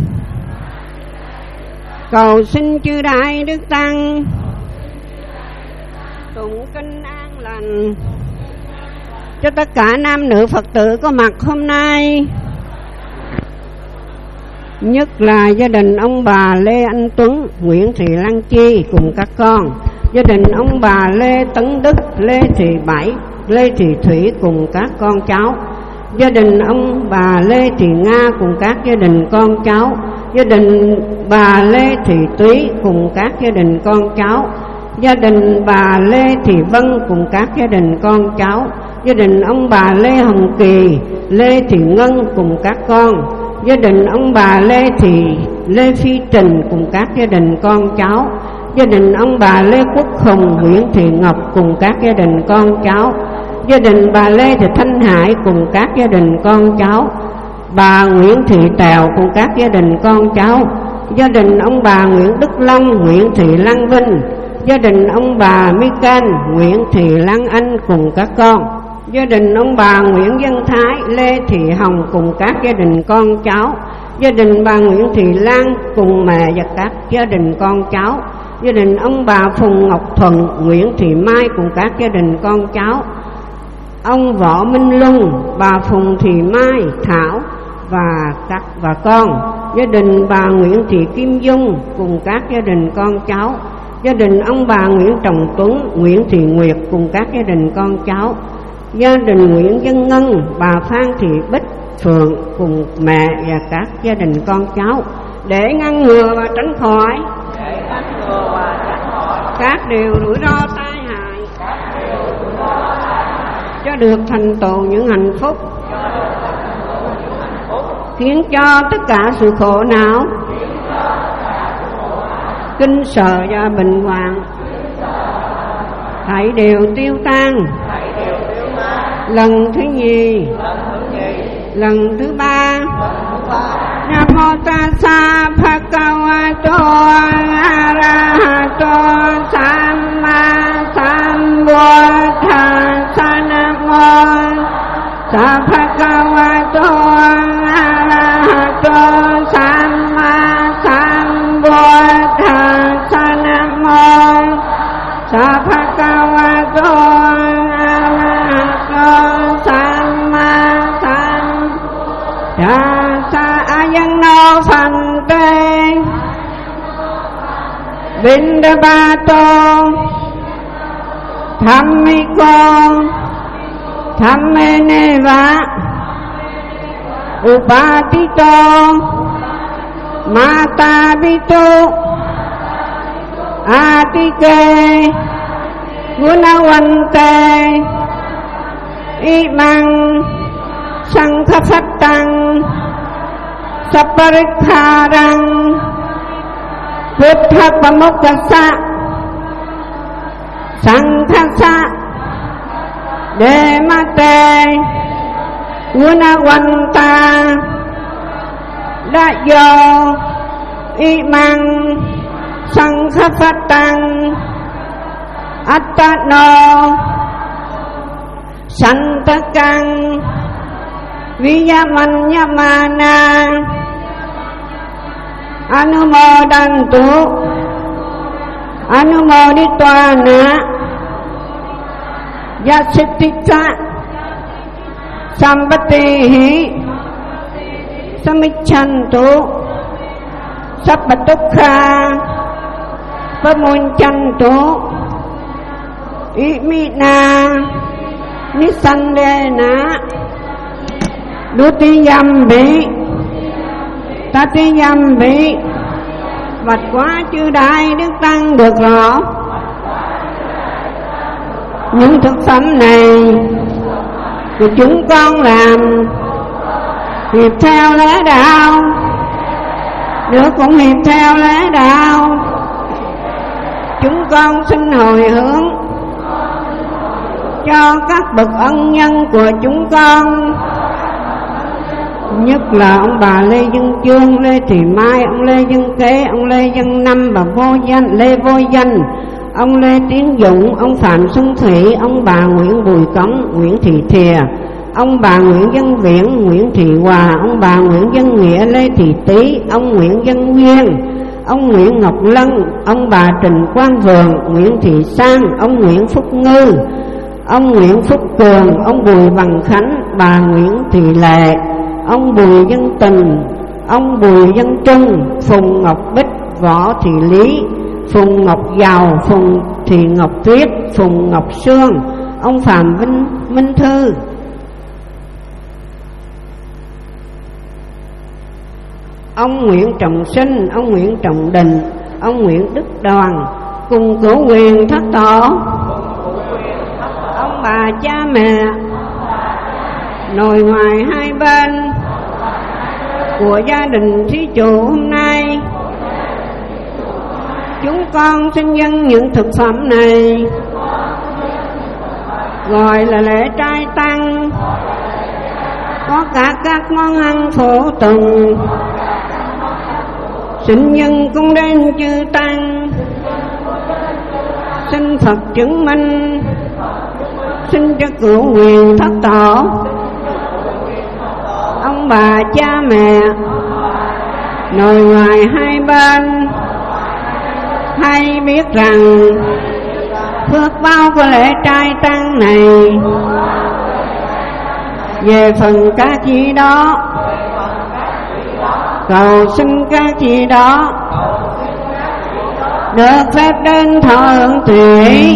cầu xin chư Đại Đức Tăng tụng kinh an lành cho tất cả nam nữ Phật tử có mặt hôm nay, nhất là gia đình ông bà Lê Anh Tuấn, Nguyễn Thị Lan Chi cùng các con, gia đình ông bà Lê Tấn Đức, Lê Thị Bảy, Lê Thị Thủy cùng các con cháu, gia đình ông bà Lê Thị Nga cùng các gia đình con cháu, gia đình bà Lê Thị Túy cùng các gia đình con cháu, gia đình bà Lê Thị Vân cùng các gia đình con cháu, gia đình ông bà Lê Hồng Kỳ, Lê Thị Ngân cùng các con, gia đình ông bà Lê Thị Lê Phi Trình cùng các gia đình con cháu, gia đình ông bà Lê Quốc Hùng, Nguyễn Thị Ngọc cùng các gia đình con cháu, gia đình bà Lê Thị Thanh Hải cùng các gia đình con cháu, bà Nguyễn Thị Tèo cùng các gia đình con cháu, gia đình ông bà Nguyễn Đức Long, Nguyễn Thị Lan Vinh, gia đình ông bà Michael, Nguyễn Thị Lan Anh cùng các con, gia đình ông bà Nguyễn Văn Thái, Lê Thị Hồng cùng các gia đình con cháu, gia đình bà Nguyễn Thị Lan cùng mẹ và các gia đình con cháu, gia đình ông bà Phùng Ngọc Thuận, Nguyễn Thị Mai cùng các gia đình con cháu, ông Võ Minh Luân, bà Phùng Thị Mai, Thảo và các và con, gia đình bà Nguyễn Thị Kim Dung cùng các gia đình con cháu, gia đình ông bà Nguyễn Trọng Tuấn, Nguyễn Thị Nguyệt cùng các gia đình con cháu, gia đình Nguyễn Văn Ngân, bà Phan Thị Bích Phượng cùng mẹ và các gia đình con cháu, để ngăn ngừa và tránh khỏi các điều rủi ro tai hại, cho được thành tựu những hạnh phúc, khiến cho tất cả sự khổ não, kinh sợ và bệnh hoạn thảy đều tiêu tan. Lần thứ nhì, lần thứ ba, Nam mô Tassa Bhagavato Arahato Samma Sambuddhassa. Nam mô Tassa Bhagavato Arahato Samma Sambuddhassa. Nam mô Tassa Bhagavato Arahato Samma Sambuddhassa. Ayano Phante Vindhabato Dhammiko Dhammeneva Upatito Matabito Atike Gunawante Imang Sankhafatang Saparikharang Buddha Pamukasa Sankhasa Demate Gunawanta Dayo Imang Sankhafatang Attano Santakang Vijamanyamana Anumodantu Anumoditwana Yasittitsa Sampatihi Samichantu Sabbatukha Pamunchantu Imina Nisandena Dutiyambi Tatiyambi Bạch quá chư Đại Đức Tăng được rõ. Những thực phẩm này thì chúng con làm hiệp theo lẽ đạo, nữa cũng hiệp theo lẽ đạo. Chúng con xin hồi hướng cho các bậc ân nhân của chúng con, nhất là ông bà Lê Văn Chương, Lê Thị Mai, ông Lê Văn Kế, ông Lê Văn Năm, bà Vô Danh, Lê Vô Danh, ông Lê Tiến Dũng, ông Phạm Xuân Thủy, ông bà Nguyễn Bùi Cống, Nguyễn Thị Thìa, ông bà Nguyễn Văn Viễn, Nguyễn Thị Hòa, ông bà Nguyễn Văn Nghĩa, Lê Thị Tý, ông Nguyễn Văn Nguyên, ông Nguyễn Ngọc Lân, ông bà Trịnh Quang Vườn, Nguyễn Thị Sang, ông Nguyễn Phúc Ngư, ông Nguyễn Phúc Cường, ông Bùi Bằng Khánh, bà Nguyễn Thị Lệ, ông Bùi Văn Tình, ông Bùi Văn Trung, Phùng Ngọc Bích, Võ Thị Lý, Phùng Ngọc Giàu, Phùng Thị Ngọc Tuyết, Phùng Ngọc Sương, ông Phạm Vinh Minh Thư, ông Nguyễn Trọng Sinh, ông Nguyễn Trọng Đình, ông Nguyễn Đức Đoàn, cùng cửu quyền thất tổ, ông bà cha mẹ, nội ngoại hai bên của gia đình thí chủ hôm nay. Chúng con xin dâng những thực phẩm này, gọi là lễ trai tăng, có cả các món ăn phổ tùng. Xin nhân cung đến chư tăng, xin Phật chứng minh, xin cho cửu quyền thất tổ, ông bà cha mẹ, nội ngoại hai bên, hay biết rằng phước báo của lễ trai tăng này về phần các vị đó, cầu xin các vị đó được phép đến thọ hưởng thủy.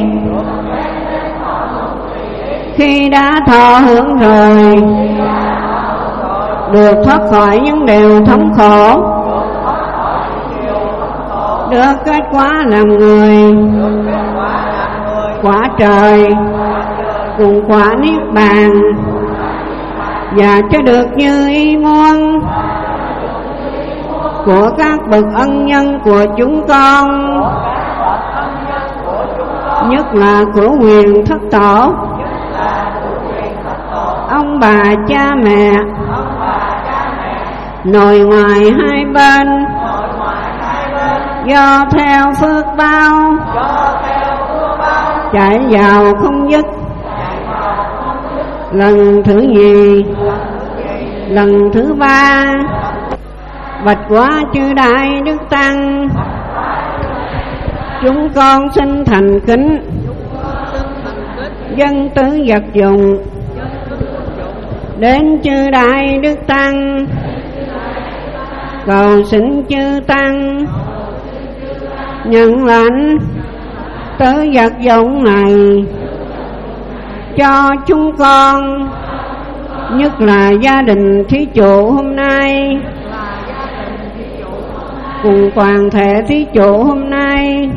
Khi đã thọ hưởng rồi, được thoát khỏi những điều thống khổ, được kết quả làm người, quả trời cùng quả niết bàn, và cho được như ý muốn của các bậc ân nhân của chúng con, nhất là của quyền thất tổ, ông bà cha mẹ, nội ngoại hai bên, do theo phước báo chạy vào không dứt. Lần thứ nhì, lần thứ ba, bạch quá chư đại đức tăng, chúng con xin thành kính dân tứ vật dụng đến chư đại đức tăng, cầu xin chư tăng nhận lãnh tứ vật dụng này cho chúng con, nhất là gia đình thí chủ hôm nay cùng toàn thể thí chủ hôm nay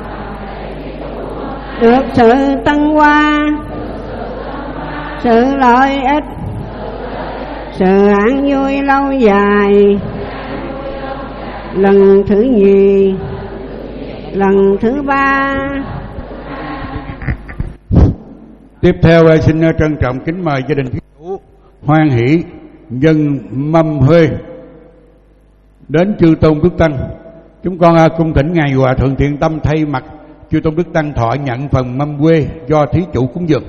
được sự tăng hoa, sự lợi ích, sự an vui lâu dài. Lần thứ nhì, lần thứ ba. Tiếp theo xin trân trọng kính mời gia đình thí chủ hoan hỷ dân mâm huê đến chư tôn đức tăng. Chúng con cung thỉnh ngài Hòa thượng Thiện Tâm thay mặt chư tôn đức tăng thọ nhận phần mâm huê do thí chủ cúng dường.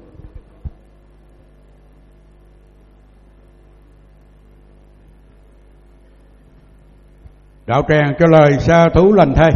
Đạo tràng cho lời sa thú lành thay.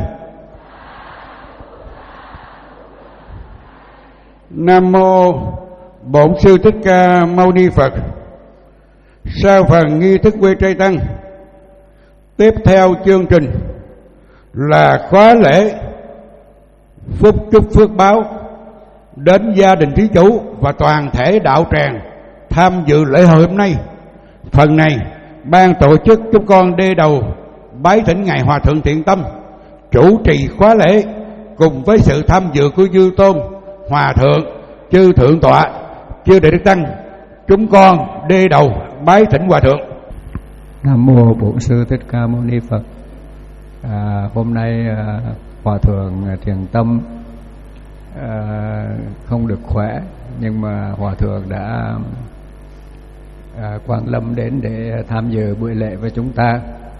Nam mô Bổn Sư Thích Ca Mâu Ni Phật. Sau phần nghi thức quê trai tăng, tiếp theo chương trình là khóa lễ phúc chúc phước báo đến gia đình thí chủ và toàn thể đạo tràng tham dự lễ hội hôm nay. Phần này ban tổ chức chúng con đê đầu bái thỉnh ngài Hòa thượng Thiện Tâm chủ trì khóa lễ cùng với sự tham dự của chư tôn hòa thượng, chư thượng tọa, chư đại đức tăng. Chúng con đê đầu bái thỉnh hòa thượng. Nam mô Bổn Sư Thích Ca Mâu Ni Phật. À, hôm nay à, hòa thượng Thiện Tâm à, không được khỏe, nhưng mà hòa thượng đã à, quang lâm đến để tham dự buổi lễ với chúng ta.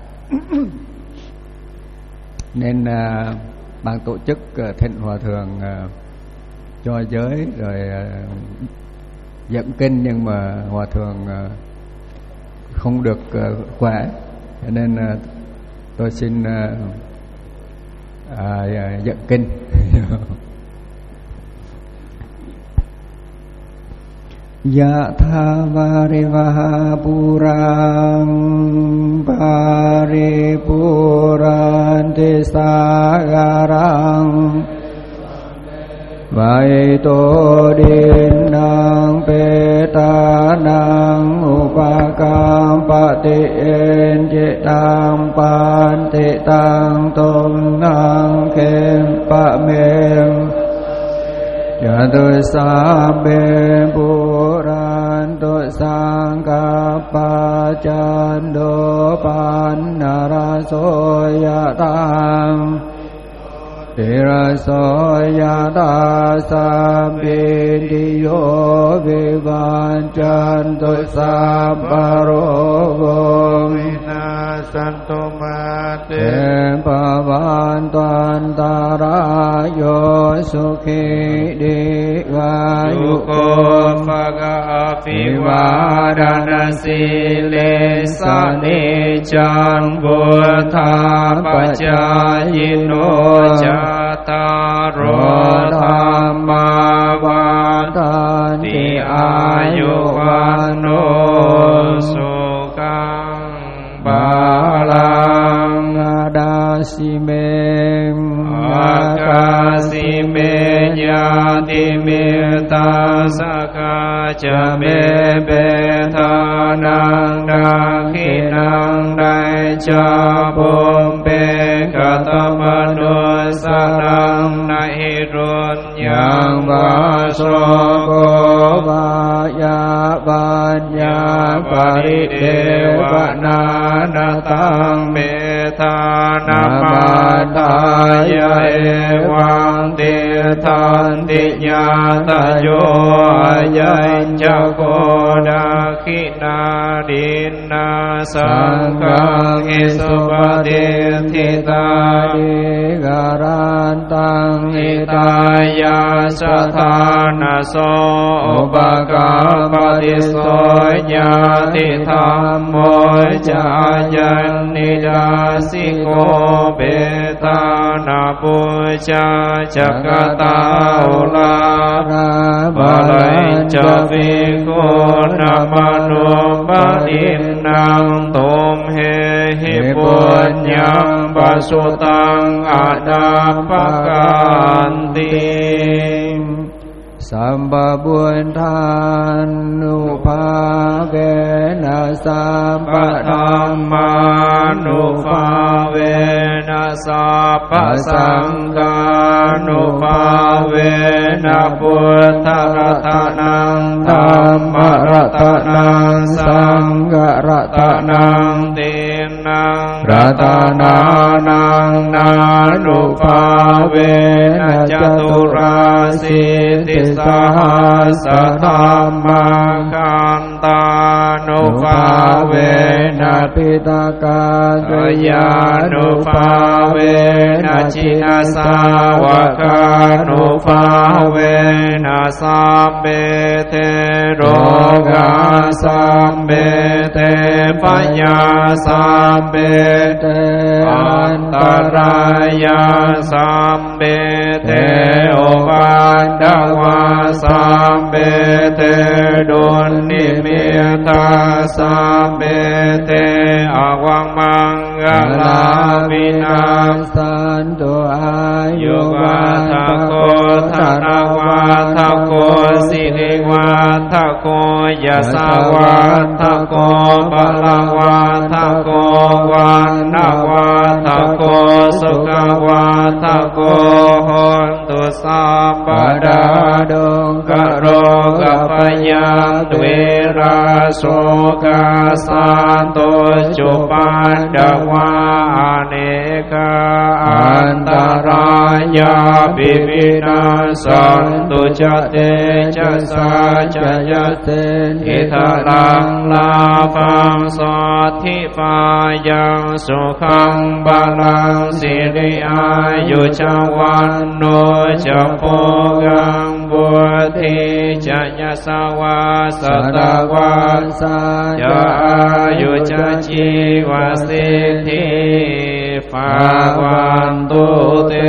Nên à, ban tổ chức à, thỉnh hòa thượng à, cho giới rồi à, dẫn kinh, nhưng mà hòa thượng à, không được à, khỏe, cho nên à, tôi xin à, à, dẫn kinh. Yatha varivaha purang paripuranti sagarang Vai tô điên năng pê ta năng upakam pati en chế tam pan tị tăng tôn năng khem pa mem Chà tôi sa bê bồ ràn tôi sang ca pa chan đô pan nà ra so ya tam ติระโสยตาสัมปิติโยวิวันจันตุสัพพะโรโกวินาสันตุมาเตปะวันตันตารายโยสุขิดิวายุโกภะกะอภิวาทนาสิเลสเนจังบุธาปัจจายโนจัตตารโอธรรมาวันตันติอายุวันโนสุขังบาลังอาดาสิเมอากาสิเมญาติเมตาสกาจะเมเบทานังดังขินังได้จะปุมเปกตมนุสนังนาหิรุญยังวาโสโกวายาปัญญาปริเทวนานาตังเมธานามาตายะเอวังเตทันติญาตโยยัญจโกนาคินาดินนาสังฆังอิสุปฏิทิตาดิการันตังอิตายาสถานาโสอุปกาปฏิโสญาติธรรมโมจายันนิดาสิโกเบตานาปุจาจักตาอุลาบาลัยจะวิโกนามานุปนินังตุมเหหิปุญญังปัสสุตังอาดาปกันติสัมปบุญทานุภาเวนะสัมปธัมมานุภาเวนะสัพพสังฆานุภาเวนะพุทธรัตนังธัมมรัตนังสังฆรัตนังตินังรัตนานังนานุภาเวนะจตุราสิติสหัสธรรมาคันตานุภาเวนะปิตากาสยานุภาเวนะชินาสาวกานุภาเวนะสัมเบเทโรกาสัมเบเทปยาสัมเบเทอันตรายาสัมเบเทโอปันดาวาสัมเบเทดุลนิมิตาสัมเบเทอวังมังกลาวินาสันตุอายุวัฏโกธนวัฏโกสิริวัฏโกยสวัฏโกปลวัฏโกวันนวัฏโกสุขวัฏโกหนตุสัพพดาดงกโรกปยันตุเวราโสกาสันตุจุปันดวาเนกาอันตรายาปิวินาสันตุจเตจะสาจะยเตอิทาลังลาภังสัทธิปายังสุขังบาลังสิริอายุจวันโนจะโพกังบุติจะยะสาวาสตวันสาจะอายุจะชีวสิทธิภาวันตุเต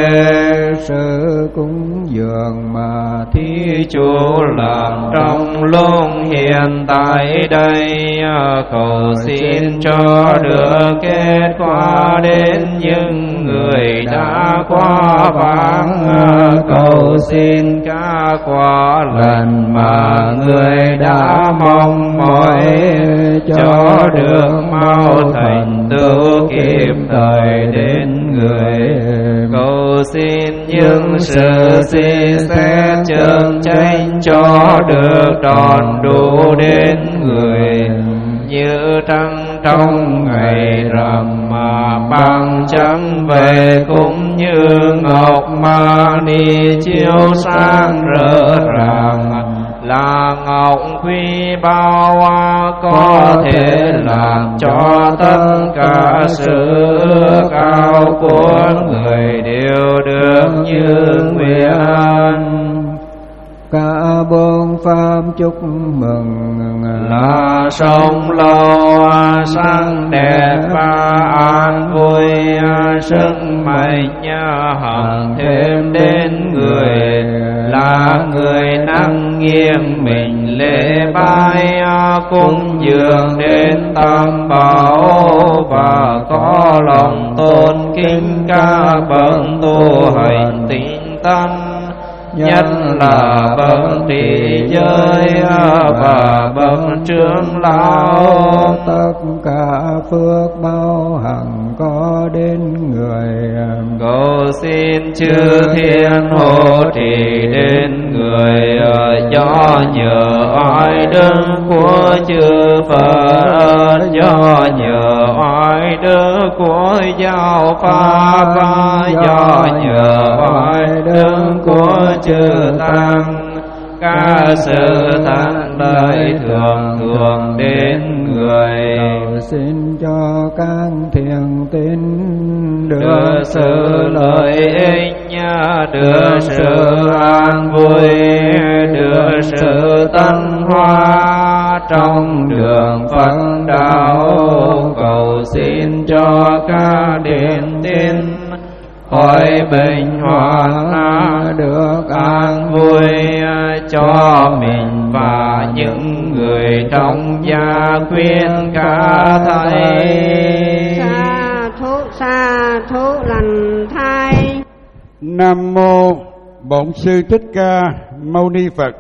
sự cúng dường mà thí chủ làm trong lúc hiện tại đây, cầu xin cho được kết quả đến những người đã qua vãng, cầu xin các quả lành mà người đã mong mỏi cho được mau thành tựu kịp thời đến người. Cầu xin những sự suy xét chân chánh cho được tròn đủ đến người, như trăng trong ngày rằm mà bằng trắng về cũng như ngọc mani chiếu sáng rỡ ràng, là ngọc quý bao có thể làm cho tất cả sự ước ao của người đều được như nguyện. Cả bốn pháp chúc mừng là sống lâu sáng đẹp và an vui, sức mạnh hằng thêm đến người, là người năng nghiêng mình lễ bái cúng dường đến tam bảo, và có lòng tôn kính các bậc tu hành tinh tấn, nhất là bậc trì giới và bậc trưởng lão. Tất cả phước bao hằng có đến người, cầu xin chư thiên hộ trì đến người, do nhờ oai đức của chư Phật, do nhờ oai đức của giáo pháp, do nhờ oai đức của chư tăng, các sự thắng lợi thường thường đến người. Cầu xin cho các thiền tín đưa sự lợi ích, đưa sự an vui, đưa sự tân hoa trong đường Phật đạo. Cầu xin cho các điện tín khỏi bệnh hoạn, được an vui cho mình và những người trong gia khuyên cả thầy. Sa thú sa thú lành thai. Nam mô Bổn Sư Thích Ca Mâu Ni Phật.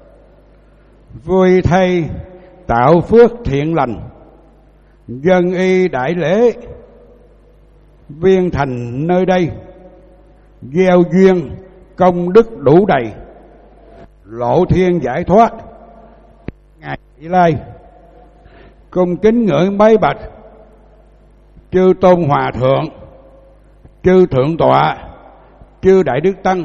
Vui thay tạo phước thiện lành, dân y đại lễ viên thành nơi đây, gieo duyên công đức đủ đầy, lộ thiên giải thoát ngày vị lai. Cung kính ngưỡng bái bạch chư tôn hòa thượng, chư thượng tọa, chư đại đức tăng.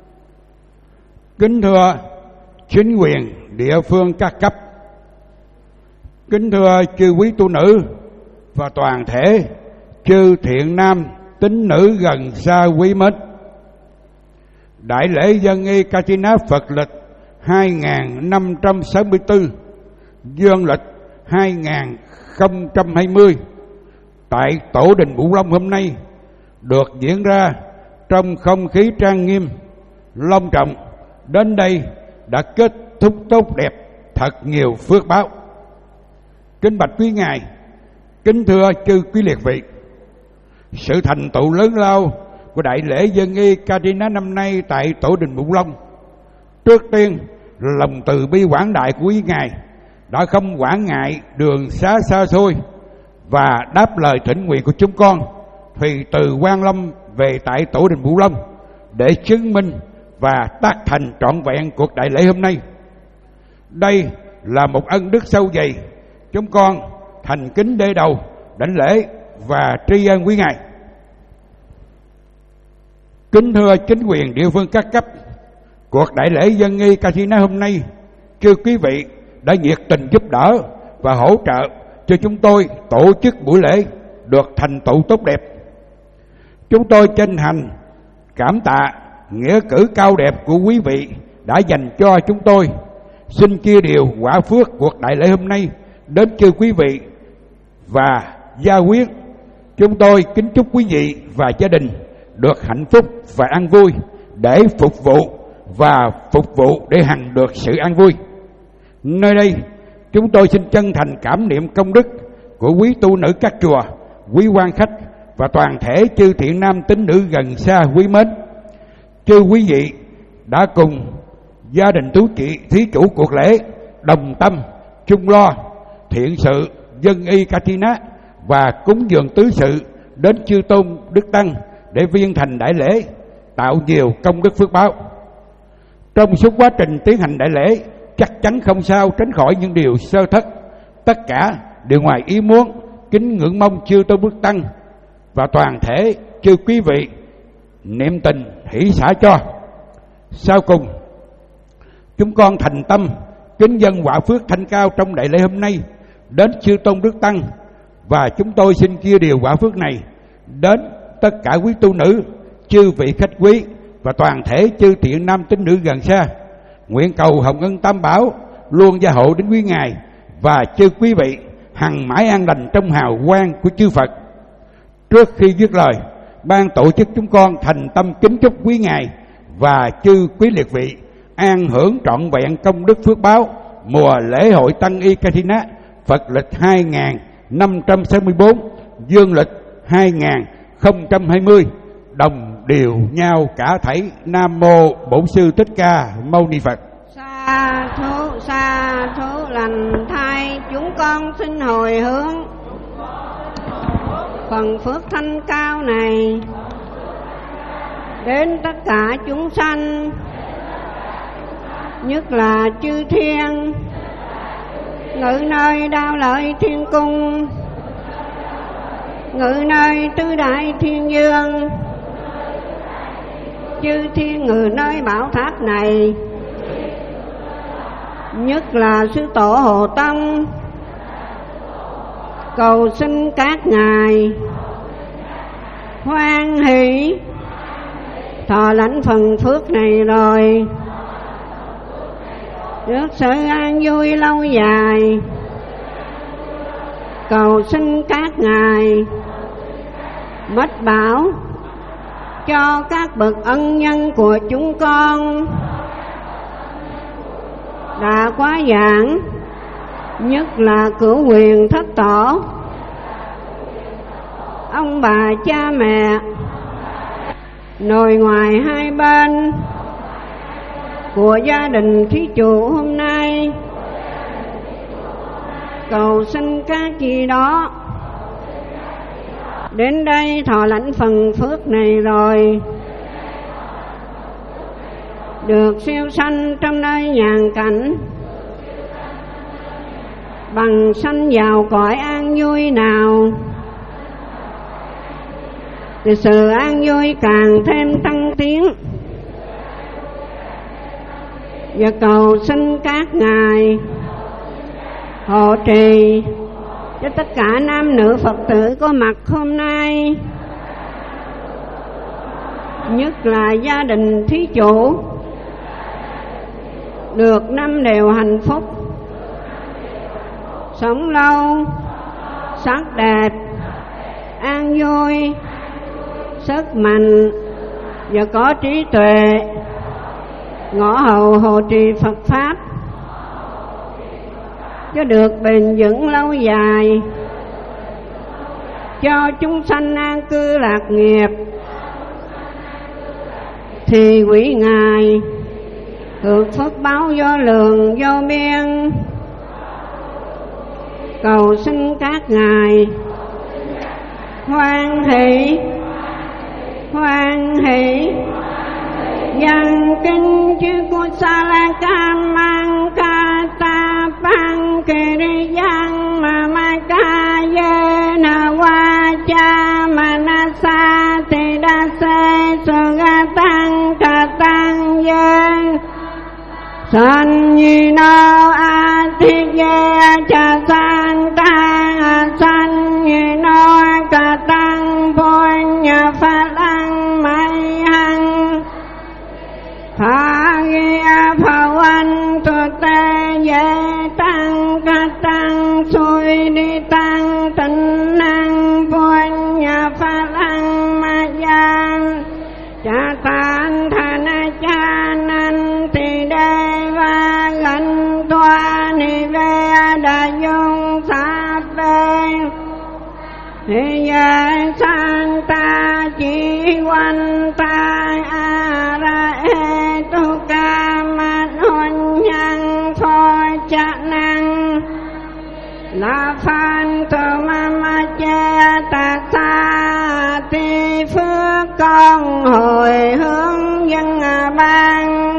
Kính thưa chính quyền địa phương các cấp, kính thưa chư quý tu nữ và toàn thể chư thiện nam tín nữ gần xa quý mến. Đại lễ dân y Katina Phật lịch hai nghìn năm trăm sáu mươi tư, dương lịch hai nghìn không trăm hai mươi tại Tổ đình Vũ Long hôm nay được diễn ra trong không khí trang nghiêm, long trọng. Đến đây đã kết thúc tốt đẹp, thật nhiều phước báo. Kính bạch quý ngài, kính thưa chư quý liệt vị, sự thành tựu lớn lao của đại lễ dân y Katina năm nay tại Tổ đình Vũ Long, trước tiên lòng từ bi quảng đại của quý ngài đã không quản ngại đường xá xa xôi và đáp lời thỉnh nguyện của chúng con thì từ Quan Lâm về tại Tổ đình Vũ Long để chứng minh và tác thành trọn vẹn cuộc đại lễ hôm nay. Đây là một ân đức sâu dày, chúng con thành kính đê đầu đảnh lễ và tri ân quý ngài. Kính thưa chính quyền địa phương các cấp, cuộc đại lễ dân y Katina hôm nay, chư quý vị đã nhiệt tình giúp đỡ và hỗ trợ cho chúng tôi tổ chức buổi lễ được thành tựu tốt đẹp. Chúng tôi chân thành cảm tạ nghĩa cử cao đẹp của quý vị đã dành cho chúng tôi. Xin chia điều quả phước cuộc đại lễ hôm nay đến chư quý vị và gia quyến. Chúng tôi kính chúc quý vị và gia đình được hạnh phúc và an vui để phục vụ và phục vụ để hằng được sự an vui. Nơi đây chúng tôi xin chân thành cảm niệm công đức của quý tu nữ các chùa, quý quan khách và toàn thể chư thiện nam tín nữ gần xa quý mến. Chư quý vị đã cùng gia đình tú chị thí chủ cuộc lễ đồng tâm chung lo thiện sự dân y Katina và cúng dường tứ sự đến chư tôn đức tăng để viên thành đại lễ, tạo nhiều công đức phước báo. Trong suốt quá trình tiến hành đại lễ, chắc chắn không sao tránh khỏi những điều sơ thất. Tất cả đều ngoài ý muốn. Kính ngưỡng mong chư tôn đức tăng và toàn thể chư quý vị niệm tình hỷ xả cho. Sau cùng, chúng con thành tâm kính dâng quả phước thanh cao trong đại lễ hôm nay đến Chư Tôn Đức Tăng, và chúng tôi xin chia điều quả phước này đến tất cả quý tu nữ, chư vị khách quý và toàn thể chư thiện nam tín nữ gần xa. Nguyện cầu hồng ân tam bảo luôn gia hộ đến quý ngài và chư quý vị hằng mãi an lành trong hào quang của chư Phật. Trước khi dứt lời, ban tổ chức chúng con thành tâm kính chúc quý ngài và chư quý liệt vị an hưởng trọn vẹn công đức phước báo mùa lễ hội Tăng Y Kathina Phật lịch hai nghìn năm trăm sáu mươi tư, dương lịch hai nghìn không trăm hai mươi, đồng đều nhau cả thảy. Nam mô Bổn Sư Thích Ca Mâu Ni Phật. Sa thú sa thú lành thay, chúng con xin hồi hướng phần phước thanh cao này đến tất cả chúng sanh, nhất là chư thiên ngự nơi Đao Lợi Thiên Cung, ngự nơi Tứ Đại Thiên Dương, chư thiên ngự nơi bảo tháp này, nhất là Sư Tổ Hồ Tông. Cầu xin các ngài hoan hỷ thọ lãnh phần phước này rồi được sự an vui lâu dài. Cầu xin các ngài mách bảo cho các bậc ân nhân của chúng con đã quá giảng, nhất là cửu quyền thất tổ, ông bà cha mẹ, nội ngoại hai bên của gia đình thí chủ hôm nay. Cầu xin các vị đó đến đây thọ lãnh phần phước này rồi được siêu sanh trong nơi nhàn cảnh, bằng sanh vào cõi an vui nào, thì sự an vui càng thêm tăng tiến. Và cầu xin các ngài hộ trì cho tất cả nam nữ Phật tử có mặt hôm nay, nhất là gia đình thí chủ, được năm điều hạnh phúc, sống lâu, sắc đẹp, an vui, sức mạnh và có trí tuệ, ngõ hầu hộ trì Phật Pháp cho được bền vững lâu dài, cho chúng sanh an cư lạc nghiệp, thì quý ngài hưởng phước báo vô lượng vô biên. Cầu xin các ngài hoan hỷ hoan hỷ dân kinh chư cô sa la cam mang ca ta bang kê ri yang ma ma ca ye na wa cha ma na sa te đa se so ga tăng ca tăng ye san nhi no a thi ye cha san ta san nhi no ca tăng bon nhà pha lang mai hằng Phá ghi phá văn tu tê dê tăng ca tăng xui đi tăng tinh năng buôn nhà phá lăng ma gian cha tan thà na cha nan thì đê va gần toa ni về đa dung sa bê thì dê san ta chỉ quan ta a ra e tu ca ma hôn nhân phôi cha năng la phan tu ma ma che ta sa ti phước con hồi hướng dân ban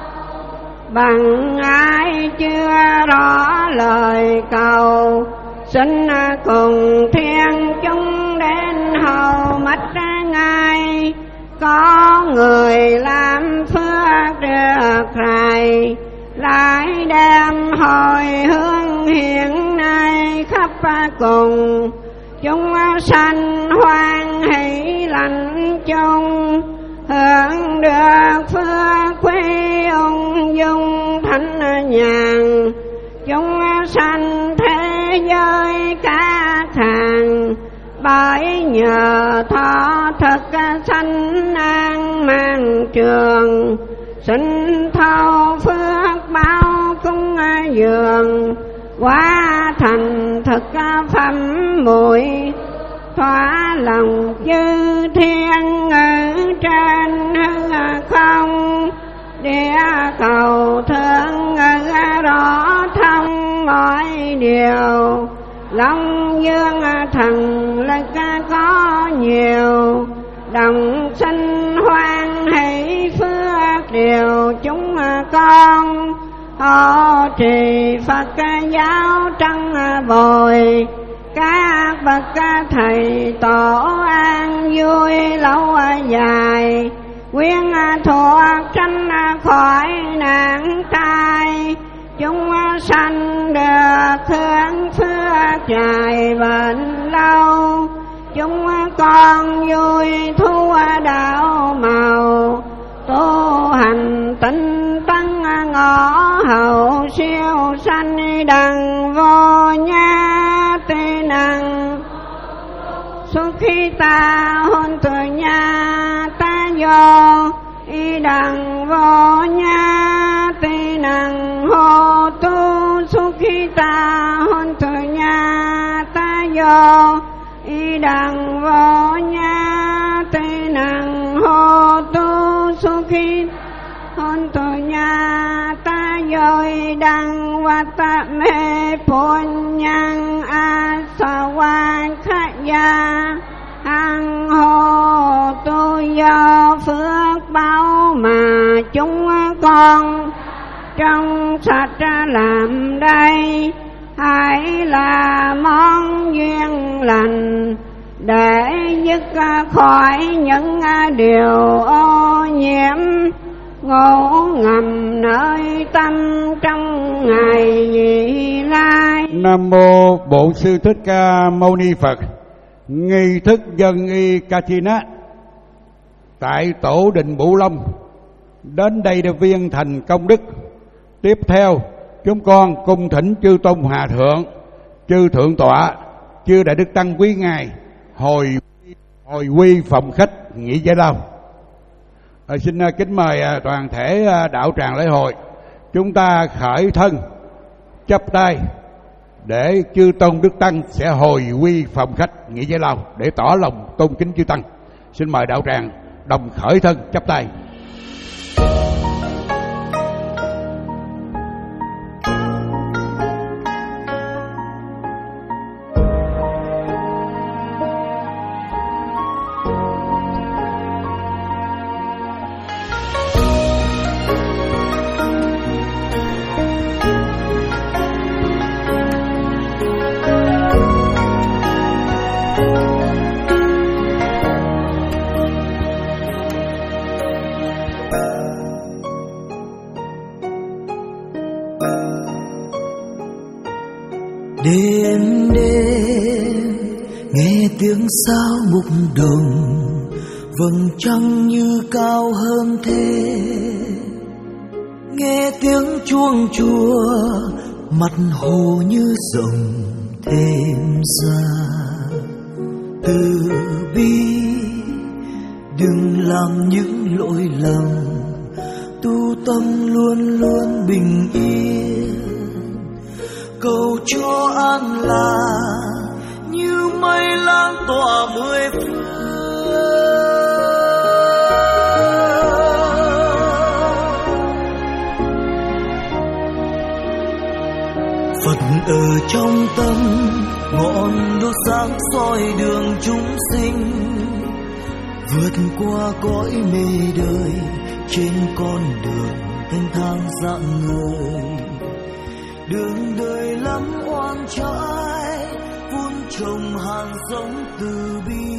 bằng ai chưa rõ lời cầu xin cùng thiên chúng đến hầu mắt Ngài. Có người làm phước được rày, lại đem hồi hương hiện nay khắp cùng chúng sanh hoan hỷ lành chung, hưởng được phước quý ung dung thánh nhàn. Chúng sanh thế giới cả thàn, bởi nhờ thọ thực sanh an mang trường. Xin thâu phước báo cúng dường, quá thành thực phẩm mùi, thỏa lòng chư thiên ở trên hư không. Địa cầu thương rõ thông mọi điều, Long dương thần lực có nhiều. Đồng sinh hoan hỷ phước điều chúng con, hộ trì Phật giáo trăng bồi. Các bậc thầy tổ an vui lâu dài, quyến thuộc tránh khỏi nạn tai. Chúng sanh được hưởng phước dài bền lâu, chúng con vui thu đạo màu. Tu hành tinh tấn ngõ hậu siêu sanh, đằng vô nhá tê năng. Suốt khi ta hôn từ nhà ta do, y đằng vô nhá tê năng hô tu. Suốt khi ta hôn từ nhà ta do, y đằng vô nhá tê năng hô tu. Suốt khi hôn từ nhà ta do, y đằng và ta mê phôn nhang a sa quan khát gia. Hằng hồ tu do phước báo mà chúng con trong sạch làm đây, hãy là món duyên lành để dứt khỏi những điều ô nhiễm ngủ ngầm nơi tâm trong ngày vị lai. Nam mô Bổn Sư Thích Ca Mâu Ni Phật. Nghi thức dân y Katina tại tổ đình Bửu Long đến đây để viên thành công đức. Tiếp theo chúng con cung thỉnh chư tôn hòa thượng, chư thượng tọa, chư đại đức tăng quý ngài hồi hồi quy phòng khách nghỉ giải lao. À, xin kính mời toàn thể đạo tràng lễ hội chúng ta khởi thân chắp tay để chư tôn đức tăng sẽ hồi quy phòng khách nghỉ giải lao để tỏ lòng tôn kính chư tăng. Xin mời đạo tràng đồng khởi thân chắp tay. Đêm đêm nghe tiếng sao mục đồng, vầng trăng như cao hơn thế. Nghe tiếng chuông chùa, mặt hồ như rộng thêm ra. Từ bi đừng làm những lỗi lầm, tu tâm luôn luôn bình yên. Cầu cho an là như mây lan tỏa mười phương. Phật ở trong tâm, ngọn đuốc sáng soi đường chúng sinh. Vượt qua cõi mê đời, trên con đường thanh thang dạng người. Đường đời lắm oan trái, trồng hàng giống từ bi.